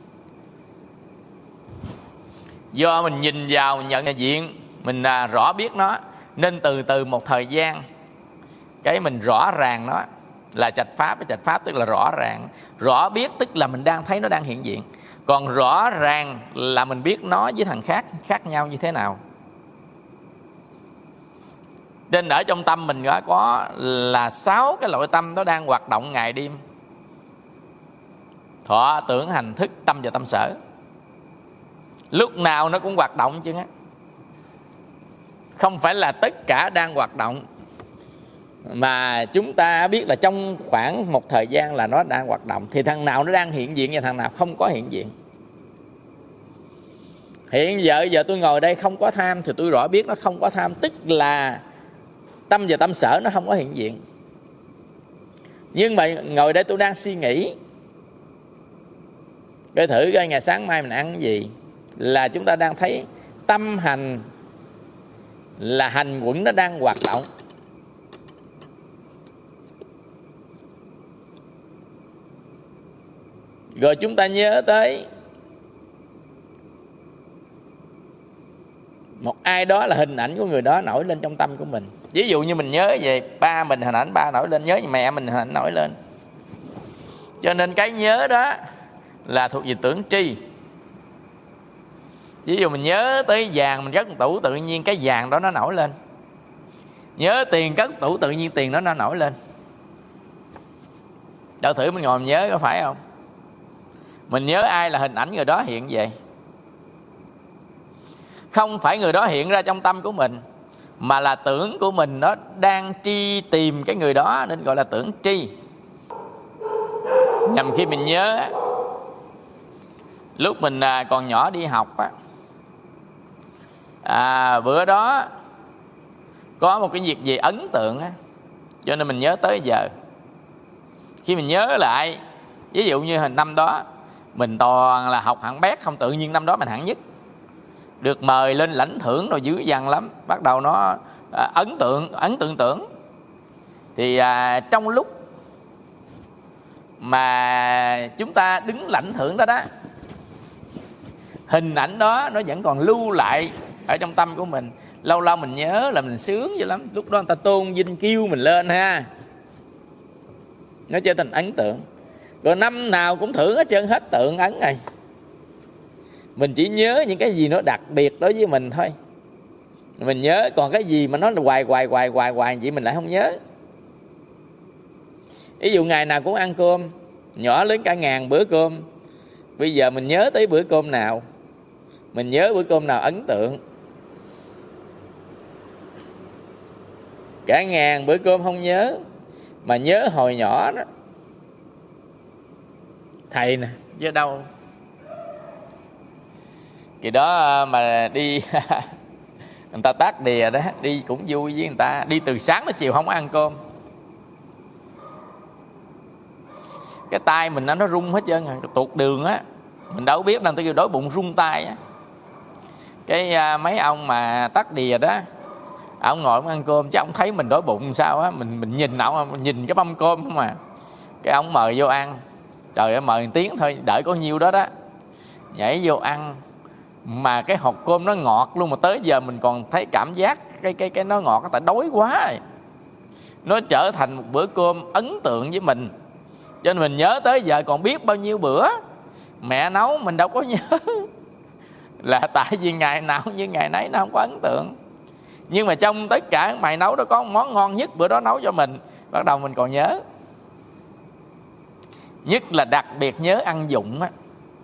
Do mình nhìn vào nhận diện, mình à, rõ biết nó, nên từ từ một thời gian cái mình rõ ràng nó là trạch pháp. Cái trạch pháp tức là rõ ràng. Rõ biết tức là mình đang thấy nó đang hiện diện. Còn rõ ràng là mình biết nó với thằng khác khác nhau như thế nào. Nên ở trong tâm mình có là sáu cái loại tâm nó đang hoạt động ngày đêm: thọ, tưởng, hành, thức, tâm và tâm sở. Lúc nào nó cũng hoạt động chứ á. Không phải là tất cả đang hoạt động, mà chúng ta biết là trong khoảng một thời gian là nó đang hoạt động. Thì thằng nào nó đang hiện diện và thằng nào không có hiện diện. Hiện giờ giờ tôi ngồi đây không có tham thì tôi rõ biết nó không có tham, tức là tâm và tâm sở nó không có hiện diện. Nhưng mà ngồi đây tôi đang suy nghĩ, coi thử coi ngày sáng mai mình ăn cái gì, là chúng ta đang thấy tâm hành là hành quẩn nó đang hoạt động. Rồi chúng ta nhớ tới một ai đó là hình ảnh của người đó nổi lên trong tâm của mình. Ví dụ như mình nhớ về ba mình, hình ảnh ba nổi lên. Nhớ về mẹ mình, hình ảnh nổi lên. Cho nên cái nhớ đó là thuộc về tưởng tri. Ví dụ mình nhớ tới vàng mình cất tủ, tự nhiên cái vàng đó nó nổi lên. Nhớ tiền cất tủ, tự nhiên tiền đó nó nổi lên. Đợi thử mình ngồi mình nhớ có phải không? Mình nhớ ai là hình ảnh người đó hiện về. Không phải người đó hiện ra trong tâm của mình, mà là tưởng của mình nó đang tri tìm cái người đó, nên gọi là tưởng tri. Nhằm khi mình nhớ lúc mình còn nhỏ đi học á, à, bữa đó có một cái việc gì ấn tượng á, cho nên mình nhớ tới giờ. Khi mình nhớ lại, ví dụ như hình năm đó mình toàn là học hạng bét, không tự nhiên năm đó mình hạng nhất, được mời lên lãnh thưởng rồi dữ dằn lắm. Bắt đầu nó à, ấn tượng ấn tượng tưởng. Thì à, trong lúc mà chúng ta đứng lãnh thưởng đó đó, hình ảnh đó nó vẫn còn lưu lại ở trong tâm của mình. Lâu lâu mình nhớ là mình sướng dữ lắm. Lúc đó người ta tôn vinh kêu mình lên ha, nó trở thành ấn tượng. Rồi năm nào cũng thưởng hết trơn, hết tượng ấn này. Mình chỉ nhớ những cái gì nó đặc biệt đối với mình thôi. Mình nhớ, còn cái gì mà nó hoài hoài hoài hoài hoài vậy mình lại không nhớ. Ví dụ ngày nào cũng ăn cơm, nhỏ lớn cả ngàn bữa cơm. Bây giờ mình nhớ tới bữa cơm nào, mình nhớ bữa cơm nào ấn tượng. Cả ngàn bữa cơm không nhớ, mà nhớ hồi nhỏ đó. Thầy nè, chứ đâu. Kỳ đó mà đi Người ta tát đìa đó, đi cũng vui với người ta. Đi từ sáng tới chiều không ăn cơm. Cái tay mình nó, nó rung hết trơn rồi. Tuột đường á, mình đâu biết đâu, tôi kêu đói bụng rung tay á. Cái à, mấy ông mà tát đìa đó, ông ngồi ông ăn cơm, chứ ông thấy mình đói bụng sao á. Mình mình nhìn ông, mình nhìn cái mâm cơm không à. Cái ông mời vô ăn. Trời ơi, mời một tiếng thôi, đợi có nhiêu đó đó. Nhảy vô ăn. Mà cái hột cơm nó ngọt luôn, mà tới giờ mình còn thấy cảm giác cái cái cái nó ngọt, tại đói quá rồi. Nó trở thành một bữa cơm ấn tượng với mình. Cho nên mình nhớ tới giờ còn biết bao nhiêu bữa mẹ nấu mình đâu có nhớ. Là tại vì ngày nào như ngày nấy nó không có ấn tượng. Nhưng mà trong tất cả mày nấu đó có món ngon nhất bữa đó nấu cho mình, bắt đầu mình còn nhớ. Nhất là đặc biệt nhớ ăn dụng á.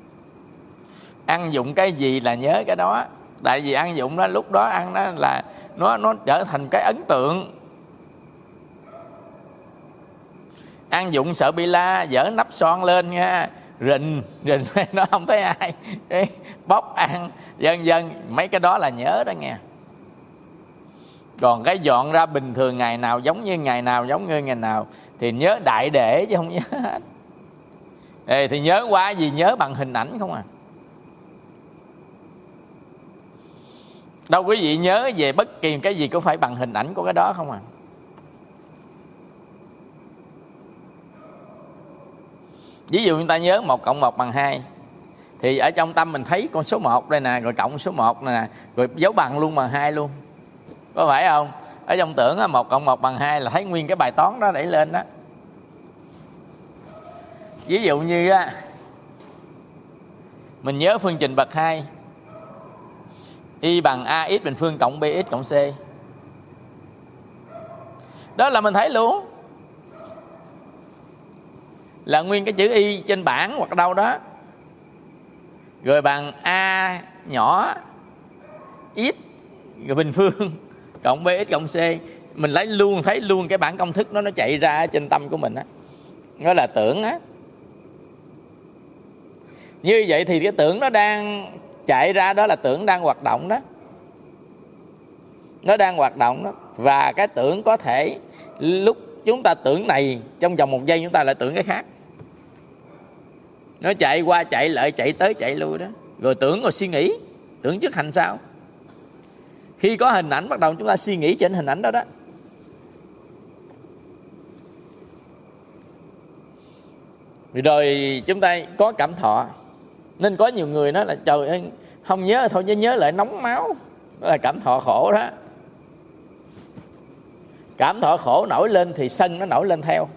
Ăn dụng cái gì là nhớ cái đó. Tại vì ăn dụng đó, lúc đó ăn đó là Nó nó trở thành cái ấn tượng. Ăn dụng sợ bị la, dở nắp son lên nha, rình rình nó không thấy ai, cái bóc ăn dần dần. Mấy cái đó là nhớ đó nghe. Còn cái dọn ra bình thường ngày nào giống như ngày nào giống như ngày nào thì nhớ đại để chứ không nhớ hết. Ê, thì nhớ quá gì nhớ bằng hình ảnh không à. Đâu quý vị nhớ về bất kỳ cái gì cũng phải bằng hình ảnh của cái đó không à. Ví dụ người ta nhớ một cộng một bằng hai, thì ở trong tâm mình thấy con số một đây nè, rồi cộng số một này nè, rồi dấu bằng luôn bằng hai luôn. Có phải không? Ở trong tưởng một cộng một bằng hai là thấy nguyên cái bài toán đó đẩy lên đó. Ví dụ như á, mình nhớ phương trình bậc hai, y bằng ax bình phương cộng bx cộng c. Đó là mình thấy luôn, là nguyên cái chữ y trên bảng hoặc đâu đó, rồi bằng a nhỏ x rồi bình phương cộng bx cộng c. Mình lấy luôn, thấy luôn cái bảng công thức đó nó chạy ra trên tâm của mình á. Nó là tưởng á. Như vậy thì cái tưởng nó đang chạy ra đó là tưởng đang hoạt động đó. Nó đang hoạt động đó. Và cái tưởng có thể lúc chúng ta tưởng này, trong vòng một giây chúng ta lại tưởng cái khác. Nó chạy qua chạy lại, chạy tới chạy lui đó. Rồi tưởng rồi suy nghĩ, tưởng trước hành sau. Khi có hình ảnh bắt đầu chúng ta suy nghĩ trên hình ảnh đó đó. Rồi chúng ta có cảm thọ. Nên có nhiều người nói là trời ơi, không nhớ thôi chứ nhớ lại nóng máu. Đó là cảm thọ khổ đó. Cảm thọ khổ nổi lên thì sân nó nổi lên theo.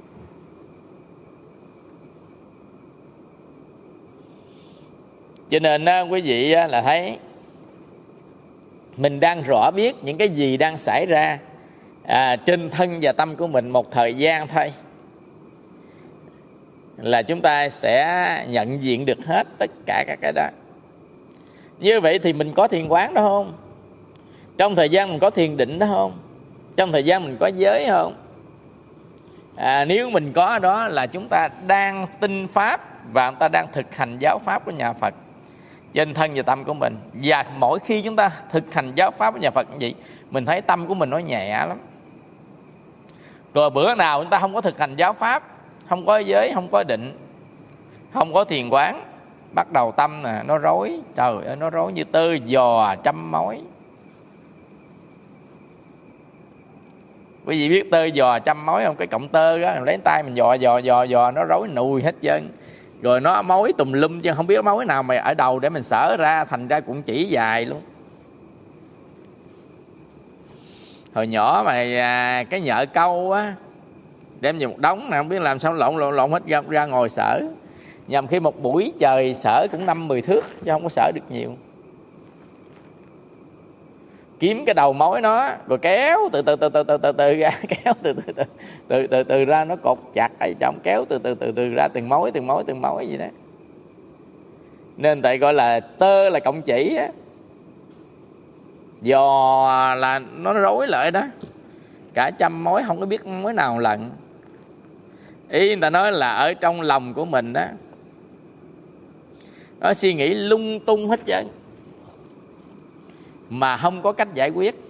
Cho nên quý vị là thấy mình đang rõ biết những cái gì đang xảy ra à, trên thân và tâm của mình một thời gian thôi, là chúng ta sẽ nhận diện được hết tất cả các cái đó. Như vậy thì mình có thiền quán đó không? Trong thời gian mình có thiền định đó không? Trong thời gian mình có giới không? À, nếu mình có đó là chúng ta đang tin Pháp và chúng ta đang thực hành giáo Pháp của nhà Phật trên thân và tâm của mình. Và mỗi khi chúng ta thực hành giáo Pháp của nhà Phật như vậy, mình thấy tâm của mình nó nhẹ lắm. Rồi bữa nào chúng ta không có thực hành giáo Pháp, không có giới, không có định, không có thiền quán, bắt đầu tâm nè nó rối. Trời ơi, nó rối như tơ giò trăm mối. Quý vị biết tơ giò trăm mối không? Cái cọng tơ đó, lấy tay mình dò dò dò dò, nó rối nùi hết trơn. Rồi nó mối tùm lum chứ không biết mối nào mà ở đầu để mình xở ra, thành ra cũng chỉ dài luôn. Hồi nhỏ mà à, cái nhợ câu á, đem về một đống này không biết làm sao lộn lộn lộn hết ra, ra ngồi xở. Nhằm khi một buổi trời xở cũng năm mười thước chứ không có xở được nhiều. Kiếm cái đầu mối nó rồi kéo từ từ từ từ từ từ, từ ra, kéo từ từ từ, từ từ từ ra, nó cột chặt ở trong, kéo từ từ từ từ ra từng mối từng mối từng mối vậy đó. Nên tại gọi là tơ là cộng chỉ á, giò là nó rối lại đó, cả trăm mối không có biết mối nào lần. Ý người ta nói là ở trong lòng của mình đó, nó suy nghĩ lung tung hết trơn. mà không có cách giải quyết.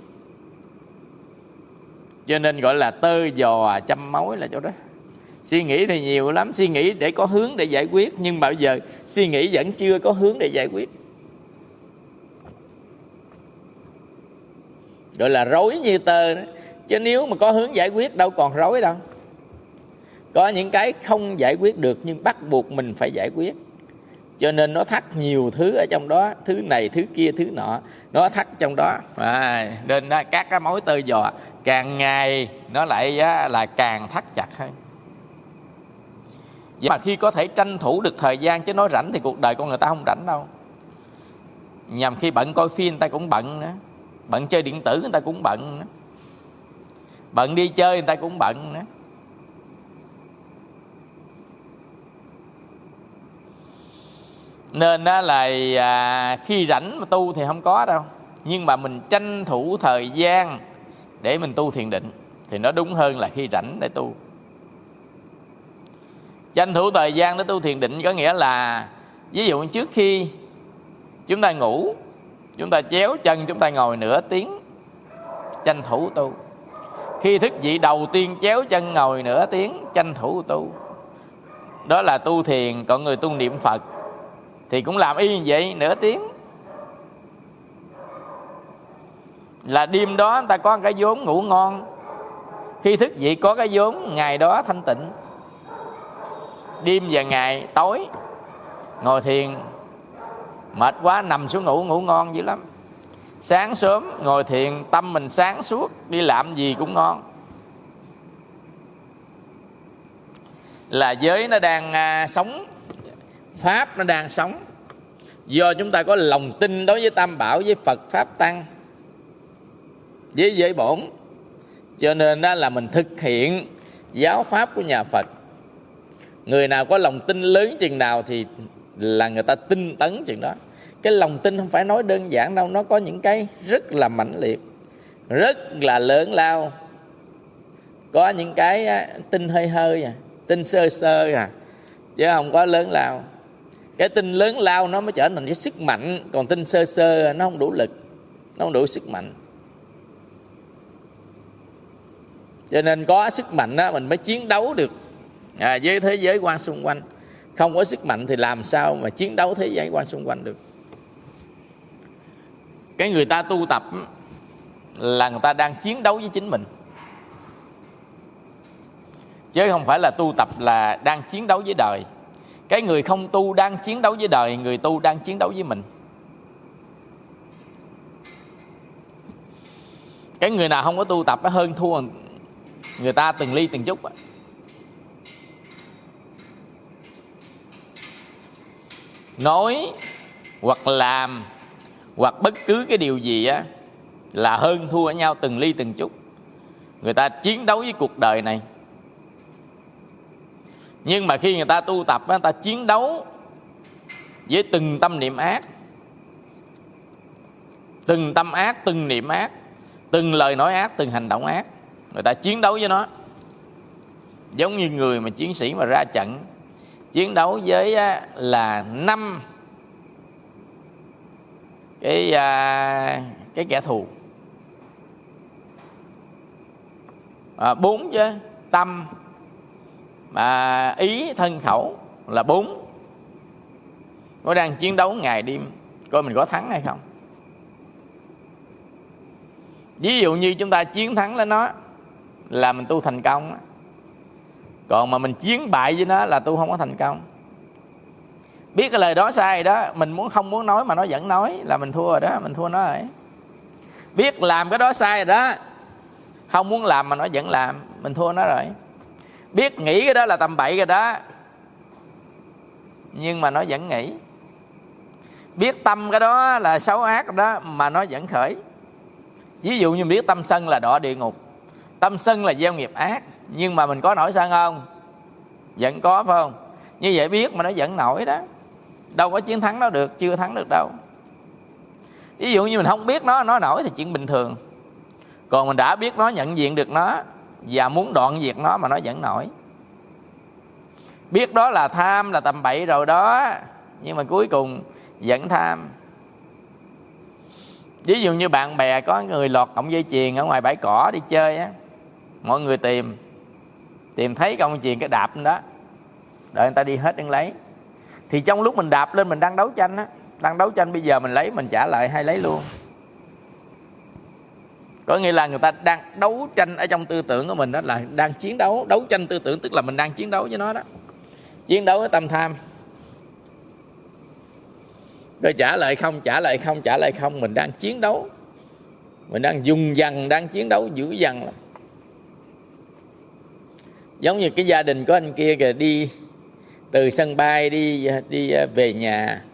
Cho nên gọi là tơ giò châm mối là chỗ đó. Suy nghĩ thì nhiều lắm, suy nghĩ để có hướng để giải quyết, nhưng mà bây giờ suy nghĩ vẫn chưa có hướng để giải quyết, gọi là rối như tơ đó. Chứ nếu mà có hướng giải quyết đâu còn rối đâu. Có những cái không giải quyết được nhưng bắt buộc mình phải giải quyết, cho nên nó thắt nhiều thứ ở trong đó, thứ này thứ kia thứ nọ, nó thắt trong đó. À, nên đó, các cái mối tơ giò càng ngày nó lại á, là càng thắt chặt hơn. Mà khi có thể tranh thủ được thời gian, chứ nói rảnh thì cuộc đời con người ta không rảnh đâu. Nhằm khi bận coi phim người ta cũng bận nữa, bận chơi điện tử người ta cũng bận nữa, bận đi chơi người ta cũng bận nữa. Nên đó là à, khi rảnh mà tu thì không có đâu, nhưng mà mình tranh thủ thời gian để mình tu thiền định thì nó đúng hơn là khi rảnh để tu. Tranh thủ thời gian để tu thiền định có nghĩa là, ví dụ trước khi chúng ta ngủ, chúng ta chéo chân, chúng ta ngồi nửa tiếng, tranh thủ tu. Khi thức dậy đầu tiên chéo chân ngồi nửa tiếng, tranh thủ tu. Đó là tu thiền. Còn người tu niệm Phật thì cũng làm y như vậy, nửa tiếng. Là đêm đó người ta có cái vốn ngủ ngon, khi thức dậy có cái vốn ngày đó thanh tịnh. Đêm và ngày tối ngồi thiền mệt quá nằm xuống ngủ, ngủ ngon dữ lắm. Sáng sớm ngồi thiền tâm mình sáng suốt, đi làm gì cũng ngon. Là giới nó đang à, sống, pháp nó đang sống. Do chúng ta có lòng tin đối với Tam Bảo, với Phật Pháp Tăng, với giới bổn, cho nên đó là mình thực hiện giáo pháp của nhà Phật. Người nào có lòng tin lớn chừng nào thì là người ta tinh tấn chừng đó. Cái lòng tin không phải nói đơn giản đâu, nó có những cái rất là mãnh liệt, rất là lớn lao. Có những cái tin hơi hơi à, tin sơ sơ à, chứ không có lớn lao. Cái tin lớn lao nó mới trở thành cái sức mạnh, còn tin sơ sơ nó không đủ lực, nó không đủ sức mạnh. Cho nên có sức mạnh đó mình mới chiến đấu được à, với thế giới quan xung quanh. Không có sức mạnh thì làm sao mà chiến đấu thế giới quan xung quanh được. Cái người ta tu tập là người ta đang chiến đấu với chính mình, chứ không phải là tu tập là đang chiến đấu với đời. Cái người không tu đang chiến đấu với đời, người tu đang chiến đấu với mình. Cái người nào không có tu tập nó hơn thua người ta từng ly từng chút. Nói hoặc làm hoặc bất cứ cái điều gì á là hơn thua nhau từng ly từng chút. Người ta chiến đấu với cuộc đời này. Nhưng mà khi người ta tu tập, người ta chiến đấu với từng tâm niệm ác, từng tâm ác, từng niệm ác, từng lời nói ác, từng hành động ác. Người ta chiến đấu với nó. Giống như người mà chiến sĩ mà ra trận chiến đấu với là năm cái cái kẻ thù, à, bốn chứ tâm mà ý thân khẩu là bốn. Nó đang chiến đấu ngày đêm, coi mình có thắng hay không. Ví dụ như chúng ta chiến thắng lên nó là mình tu thành công, còn mà mình chiến bại với nó là tu không có thành công. Biết cái lời đó sai đó, mình muốn không muốn nói mà nó vẫn nói là mình thua rồi đó, mình thua nó rồi. Biết làm cái đó sai rồi đó, không muốn làm mà nó vẫn làm, mình thua nó rồi. Biết nghĩ cái đó là tầm bậy rồi đó, nhưng mà nó vẫn nghĩ. Biết tâm cái đó là xấu ác rồi đó, mà nó vẫn khởi. Ví dụ như biết tâm sân là đọa địa ngục, tâm sân là gieo nghiệp ác, nhưng mà mình có nổi sân không? Vẫn có, phải không? Như vậy biết mà nó vẫn nổi đó, đâu có chiến thắng nó được, chưa thắng được đâu. Ví dụ như mình không biết nó, nó nổi thì chuyện bình thường. Còn mình đã biết nó, nhận diện được nó và muốn đoạn diệt nó mà nó vẫn nổi. Biết đó là tham, là tầm bậy rồi đó, nhưng mà cuối cùng vẫn tham. Ví dụ như bạn bè có người lọt cọng dây chuyền ở ngoài bãi cỏ đi chơi á, mọi người tìm tìm thấy cọng dây chuyền cái đạp lên đó, đợi người ta đi hết đứng lấy. Thì trong lúc mình đạp lên mình đang đấu tranh á, đang đấu tranh bây giờ mình lấy mình trả lại hay lấy luôn. Có nghĩa là người ta đang đấu tranh ở trong tư tưởng của mình, đó là đang chiến đấu. Đấu tranh tư tưởng tức là mình đang chiến đấu với nó đó, chiến đấu với tâm tham. Rồi trả lại không, trả lại không, trả lại không, mình đang chiến đấu, mình đang dùng dằn, đang chiến đấu dữ dằn lắm. Giống như cái gia đình của anh kia kìa, đi từ sân bay đi đi về nhà,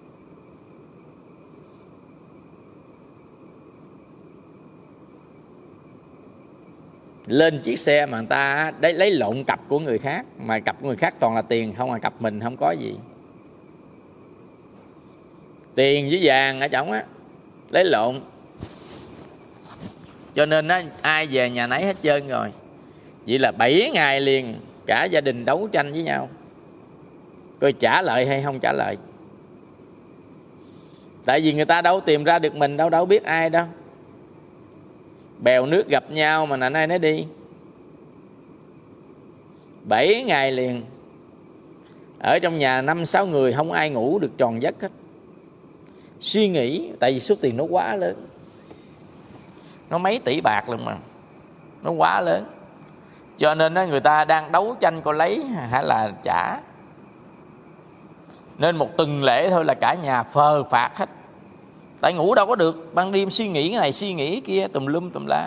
lên chiếc xe mà người ta đấy lấy lộn cặp của người khác, mà cặp của người khác toàn là tiền không, à cặp mình không có gì, tiền với vàng ở trong á, lấy lộn. Cho nên á, ai về nhà nấy hết trơn rồi. Vậy là bảy ngày liền cả gia đình đấu tranh với nhau, coi trả lợi hay không trả lợi. Tại vì người ta đâu tìm ra được mình đâu, đâu biết ai đâu. Bèo nước gặp nhau mà nay nói đi. Bảy ngày liền ở trong nhà năm sáu người, không ai ngủ được tròn giấc hết. Suy nghĩ, tại vì số tiền nó quá lớn, nó mấy tỷ bạc luôn mà, nó quá lớn. Cho nên người ta đang đấu tranh coi lấy hay là trả. Nên một tuần lễ thôi là cả nhà phờ phạt hết. Tại ngủ đâu có được, ban đêm suy nghĩ cái này suy nghĩ cái kia tùm lum tùm la.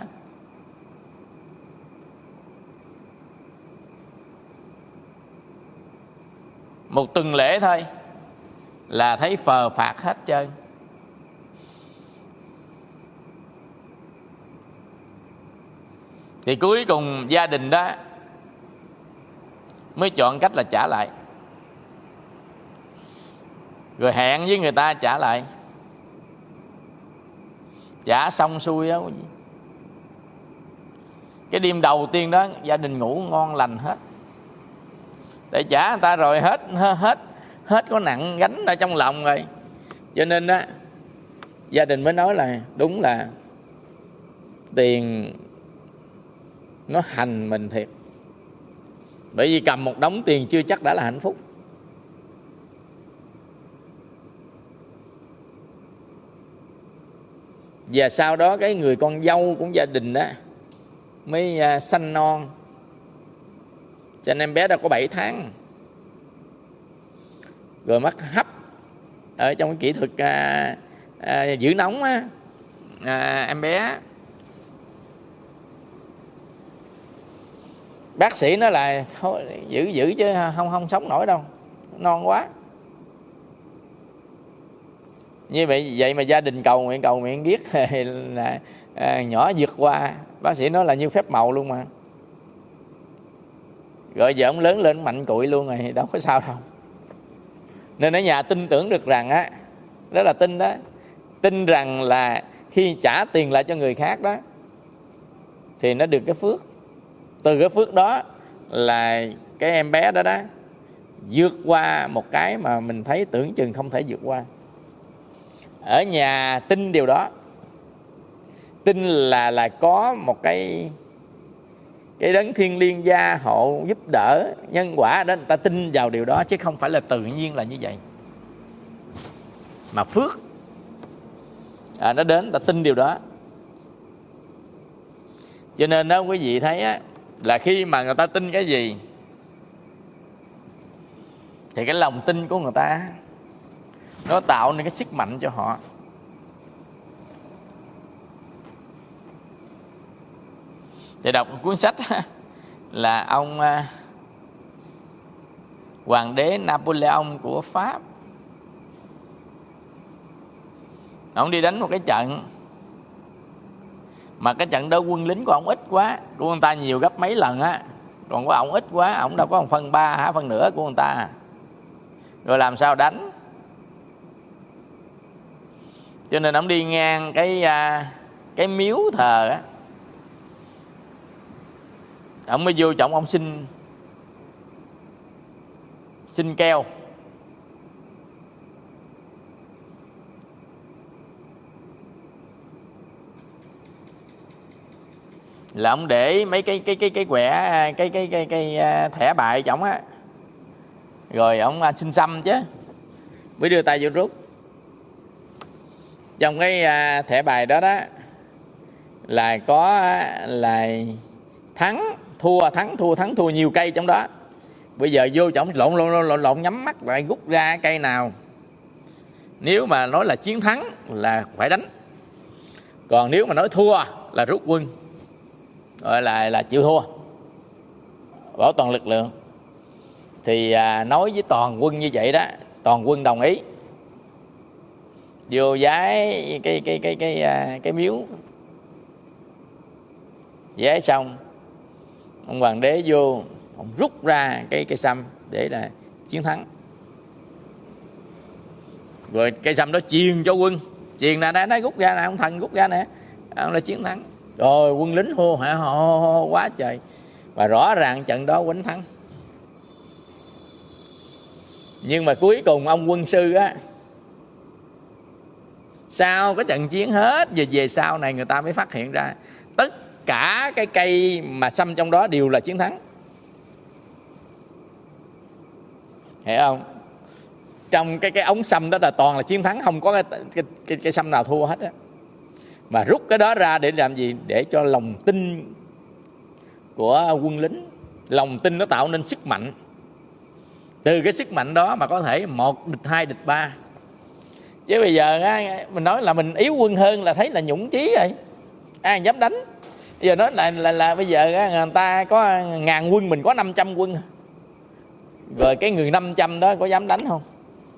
Một tuần lễ thôi là thấy phờ phạt hết trơn. Thì cuối cùng gia đình đó mới chọn cách là trả lại, rồi hẹn với người ta trả lại. Trả xong xuôi á, cái đêm đầu tiên đó gia đình ngủ ngon lành hết. Để trả người ta rồi hết hết hết có nặng gánh ở trong lòng rồi. Cho nên đó gia đình mới nói là đúng là tiền nó hành mình thiệt. Bởi vì cầm một đống tiền chưa chắc đã là hạnh phúc. Và sau đó cái người con dâu của gia đình đó mới uh, sanh non. Cho nên em bé đã có bảy tháng. Rồi mắc hấp ở trong cái kỹ thuật uh, uh, giữ nóng á, uh, em bé. Bác sĩ nói là thôi giữ giữ chứ không không sống nổi đâu, non quá. Như vậy vậy mà gia đình cầu nguyện cầu nguyện biết là à, nhỏ vượt qua. Bác sĩ nói là như phép màu luôn mà. Rồi giờ ông lớn lên mạnh cụi luôn rồi, đâu có sao đâu. Nên ở nhà tin tưởng được rằng á, đó là tin đó, tin rằng là khi trả tiền lại cho người khác đó thì nó được cái phước. Từ cái phước đó là cái em bé đó đó vượt qua một cái mà mình thấy tưởng chừng không thể vượt qua. Ở nhà tin điều đó, tin là là có một cái cái đấng thiên liêng gia hộ giúp đỡ nhân quả đó, người ta tin vào điều đó chứ không phải là tự nhiên là như vậy. Mà phước à, nó đến, ta tin điều đó. Cho nên đó quý vị thấy á, là khi mà người ta tin cái gì thì cái lòng tin của người ta nó tạo nên cái sức mạnh cho họ. Thì đọc một cuốn sách là ông hoàng đế Napoleon của Pháp. Ông đi đánh một cái trận mà cái trận đó quân lính của ông ít quá, của người ta nhiều gấp mấy lần á, còn của ông ít quá, ông đâu có một phần ba hả phần nửa của người ta. Rồi làm sao đánh? Cho nên ông đi ngang cái cái miếu thờ á, ông mới vô trọng ông xin xin keo. là ông để mấy cái cái cái cái quẻ cái cái cái cái thẻ bài trong á, rồi ông xin xăm chứ mới đưa tay vô rút. Trong cái thẻ bài đó đó là có là thắng thua thắng thua thắng thua nhiều cây trong đó. Bây giờ vô chổng lộn lộn lộn lộn nhắm mắt lại rút ra cây nào. Nếu mà nói là chiến thắng là phải đánh, còn nếu mà nói thua là rút quân, gọi là là chịu thua, bảo toàn lực lượng. Thì à, nói với toàn quân như vậy đó, toàn quân đồng ý. Vô giái cái cái cái cái cái, cái miếu, giái xong ông hoàng đế vô, ông rút ra cái cây sâm để là chiến thắng. Rồi cây sâm đó truyền cho quân, truyền là đã rút ra nè, ông thần rút ra nè, ông là chiến thắng. Rồi quân lính hô hả hô, hô, hô quá trời. Và rõ ràng trận đó quýnh thắng. Nhưng mà cuối cùng ông quân sư á, sau cái trận chiến hết, về về sau này người ta mới phát hiện ra tất cả cái cây mà sâm trong đó đều là chiến thắng. Hiểu không? Trong cái cái ống sâm đó là toàn là chiến thắng, không có cái cái, cái, cái sâm nào thua hết á. Mà rút cái đó ra để làm gì? Để cho lòng tin của quân lính, lòng tin nó tạo nên sức mạnh. Từ cái sức mạnh đó mà có thể một địch hai địch ba. Chứ bây giờ á, mình nói là mình yếu quân hơn là thấy là nhũng chí rồi, ai dám đánh. Bây giờ nói là là, là bây giờ á, người ta có ngàn quân, mình có năm trăm quân, rồi cái người năm trăm đó có dám đánh không?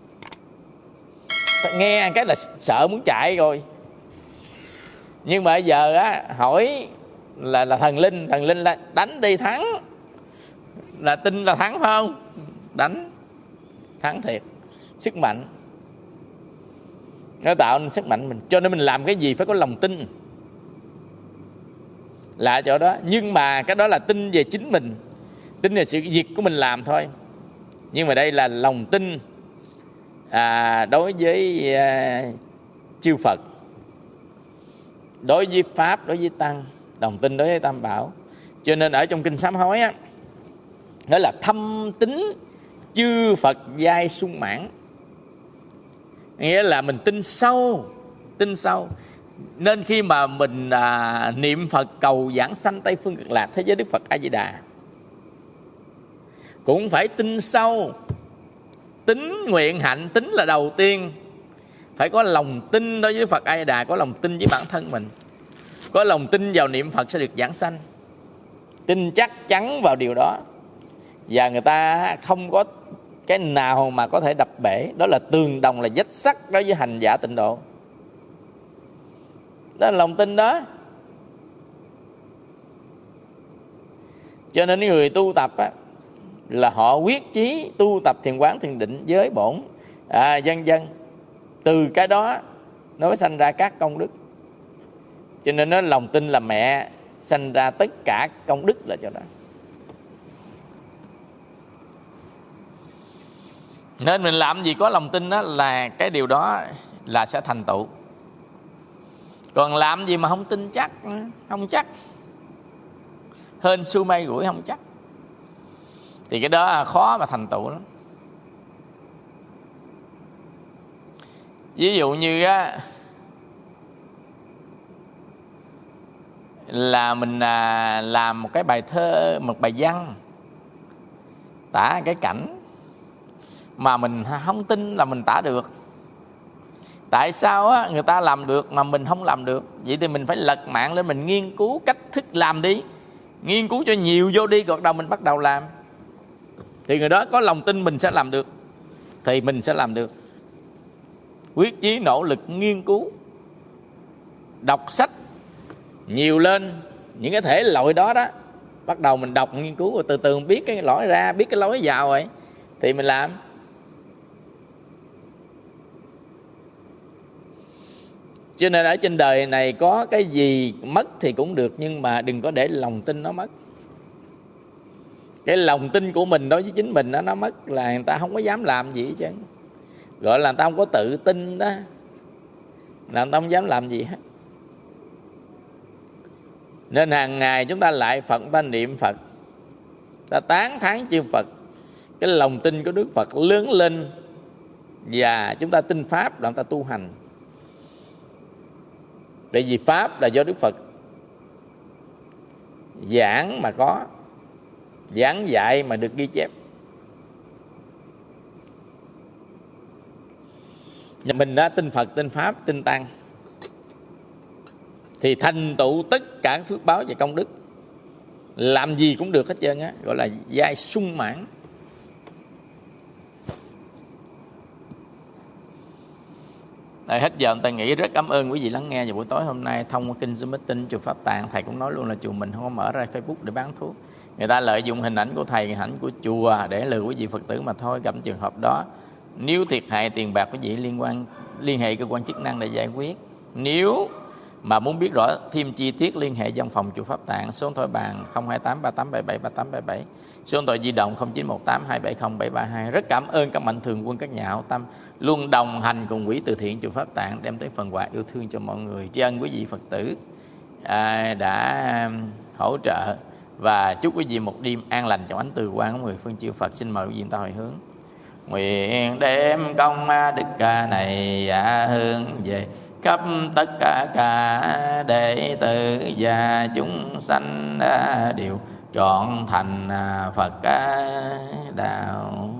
Nghe cái là sợ muốn chạy rồi. Nhưng mà bây giờ á, hỏi là là thần linh, thần linh là đánh đi thắng, là tin là thắng phải không? Đánh thắng thiệt. Sức mạnh nó tạo nên sức mạnh mình. Cho nên mình làm cái gì phải có lòng tin là chỗ đó. Nhưng mà cái đó là tin về chính mình, tin về sự việc của mình làm thôi. Nhưng mà đây là lòng tin à, đối với à, chư Phật, đối với Pháp, đối với Tăng, đồng tin đối với Tam Bảo. Cho nên ở trong kinh sám hối á, đó là thâm tín chư Phật giai sung mãn. Nghĩa là mình tin sâu, tin sâu. Nên khi mà mình à, niệm Phật cầu giảng sanh Tây Phương Cực Lạc, thế giới Đức Phật A Di Đà, cũng phải tin sâu. Tính nguyện hạnh, tính là đầu tiên. Phải có lòng tin đối với Phật A Di Đà, có lòng tin với bản thân mình, có lòng tin vào niệm Phật sẽ được giảng sanh, tin chắc chắn vào điều đó. Và người ta không có cái nào mà có thể đập bể. Đó là tường đồng, là vách sắt đối với hành giả tịnh độ. Đó là lòng tin đó. Cho nên người tu tập á, là họ quyết chí tu tập thiền quán, thiền định, giới bổn, à, dân dân. Từ cái đó nó mới sanh ra các công đức. Cho nên nó lòng tin là mẹ sanh ra tất cả công đức là cho đó. Nên mình làm gì có lòng tin đó là cái điều đó là sẽ thành tựu. Còn làm gì mà không tin chắc, không chắc, hên xui may rủi không chắc, thì cái đó khó mà thành tựu lắm. Ví dụ như á, là mình à, làm một cái bài thơ, một bài văn tả cái cảnh mà mình không tin là mình tả được. Tại sao á, người ta làm được mà mình không làm được? Vậy thì mình phải lật mạng lên, mình nghiên cứu cách thức làm đi, nghiên cứu cho nhiều vô đi, rồi đầu mình bắt đầu làm. Thì người đó có lòng tin mình sẽ làm được, thì mình sẽ làm được. Quyết chí nỗ lực nghiên cứu, đọc sách nhiều lên những cái thể loại đó đó. Bắt đầu mình đọc nghiên cứu, rồi từ từ mình biết cái lối ra, biết cái lối vào rồi, thì mình làm. Cho nên ở trên đời này có cái gì mất thì cũng được, nhưng mà đừng có để lòng tin nó mất. Cái lòng tin của mình đối với chính mình đó, nó mất là người ta không có dám làm gì hết trơn. Gọi là người ta không có tự tin đó, là người ta không dám làm gì hết. Nên hàng ngày chúng ta lại Phật, ta niệm Phật, ta tán thán chư Phật, cái lòng tin của Đức Phật lớn lên, và chúng ta tin Pháp là chúng ta tu hành. Tại vì Pháp là do Đức Phật giảng mà có, giảng dạy mà được ghi chép. Nhà mình đã tin Phật, tin Pháp, tin Tăng thì thành tựu tất cả phước báo và công đức, làm gì cũng được hết trơn á, gọi là giai sung mãn. Đây, hết giờ ta nghĩ. Rất cảm ơn quý vị lắng nghe vào buổi tối hôm nay thông qua kênh Zoom Meeting chùa Pháp Tạng. Thầy cũng nói luôn là chùa mình không có mở ra Facebook để bán thuốc. Người ta lợi dụng hình ảnh của thầy, hình ảnh của chùa để lừa quý vị Phật tử mà thôi. Gặp trường hợp đó, nếu thiệt hại tiền bạc, quý vị liên quan liên hệ cơ quan chức năng để giải quyết. Nếu mà muốn biết rõ thêm chi tiết, liên hệ văn phòng chùa Pháp Tạng, số điện thoại bàn không hai tám ba tám bảy bảy ba tám bảy bảy, số điện thoại di động không chín một tám hai bảy không bảy ba hai. Rất cảm ơn các mạnh thường quân, các nhà hảo tâm luôn đồng hành cùng quỹ từ thiện chùa Pháp Tạng, đem tới phần quà yêu thương cho mọi người. Tri ân quý vị Phật tử à, đã hỗ trợ, và chúc quý vị một đêm an lành trong ánh từ quang của mười phương chư Phật. Xin mời quý vị ta hồi hướng. Nguyện đem công đức này dạ hướng về khắp tất cả cả đệ tử và chúng sanh đều trọn thành Phật đạo.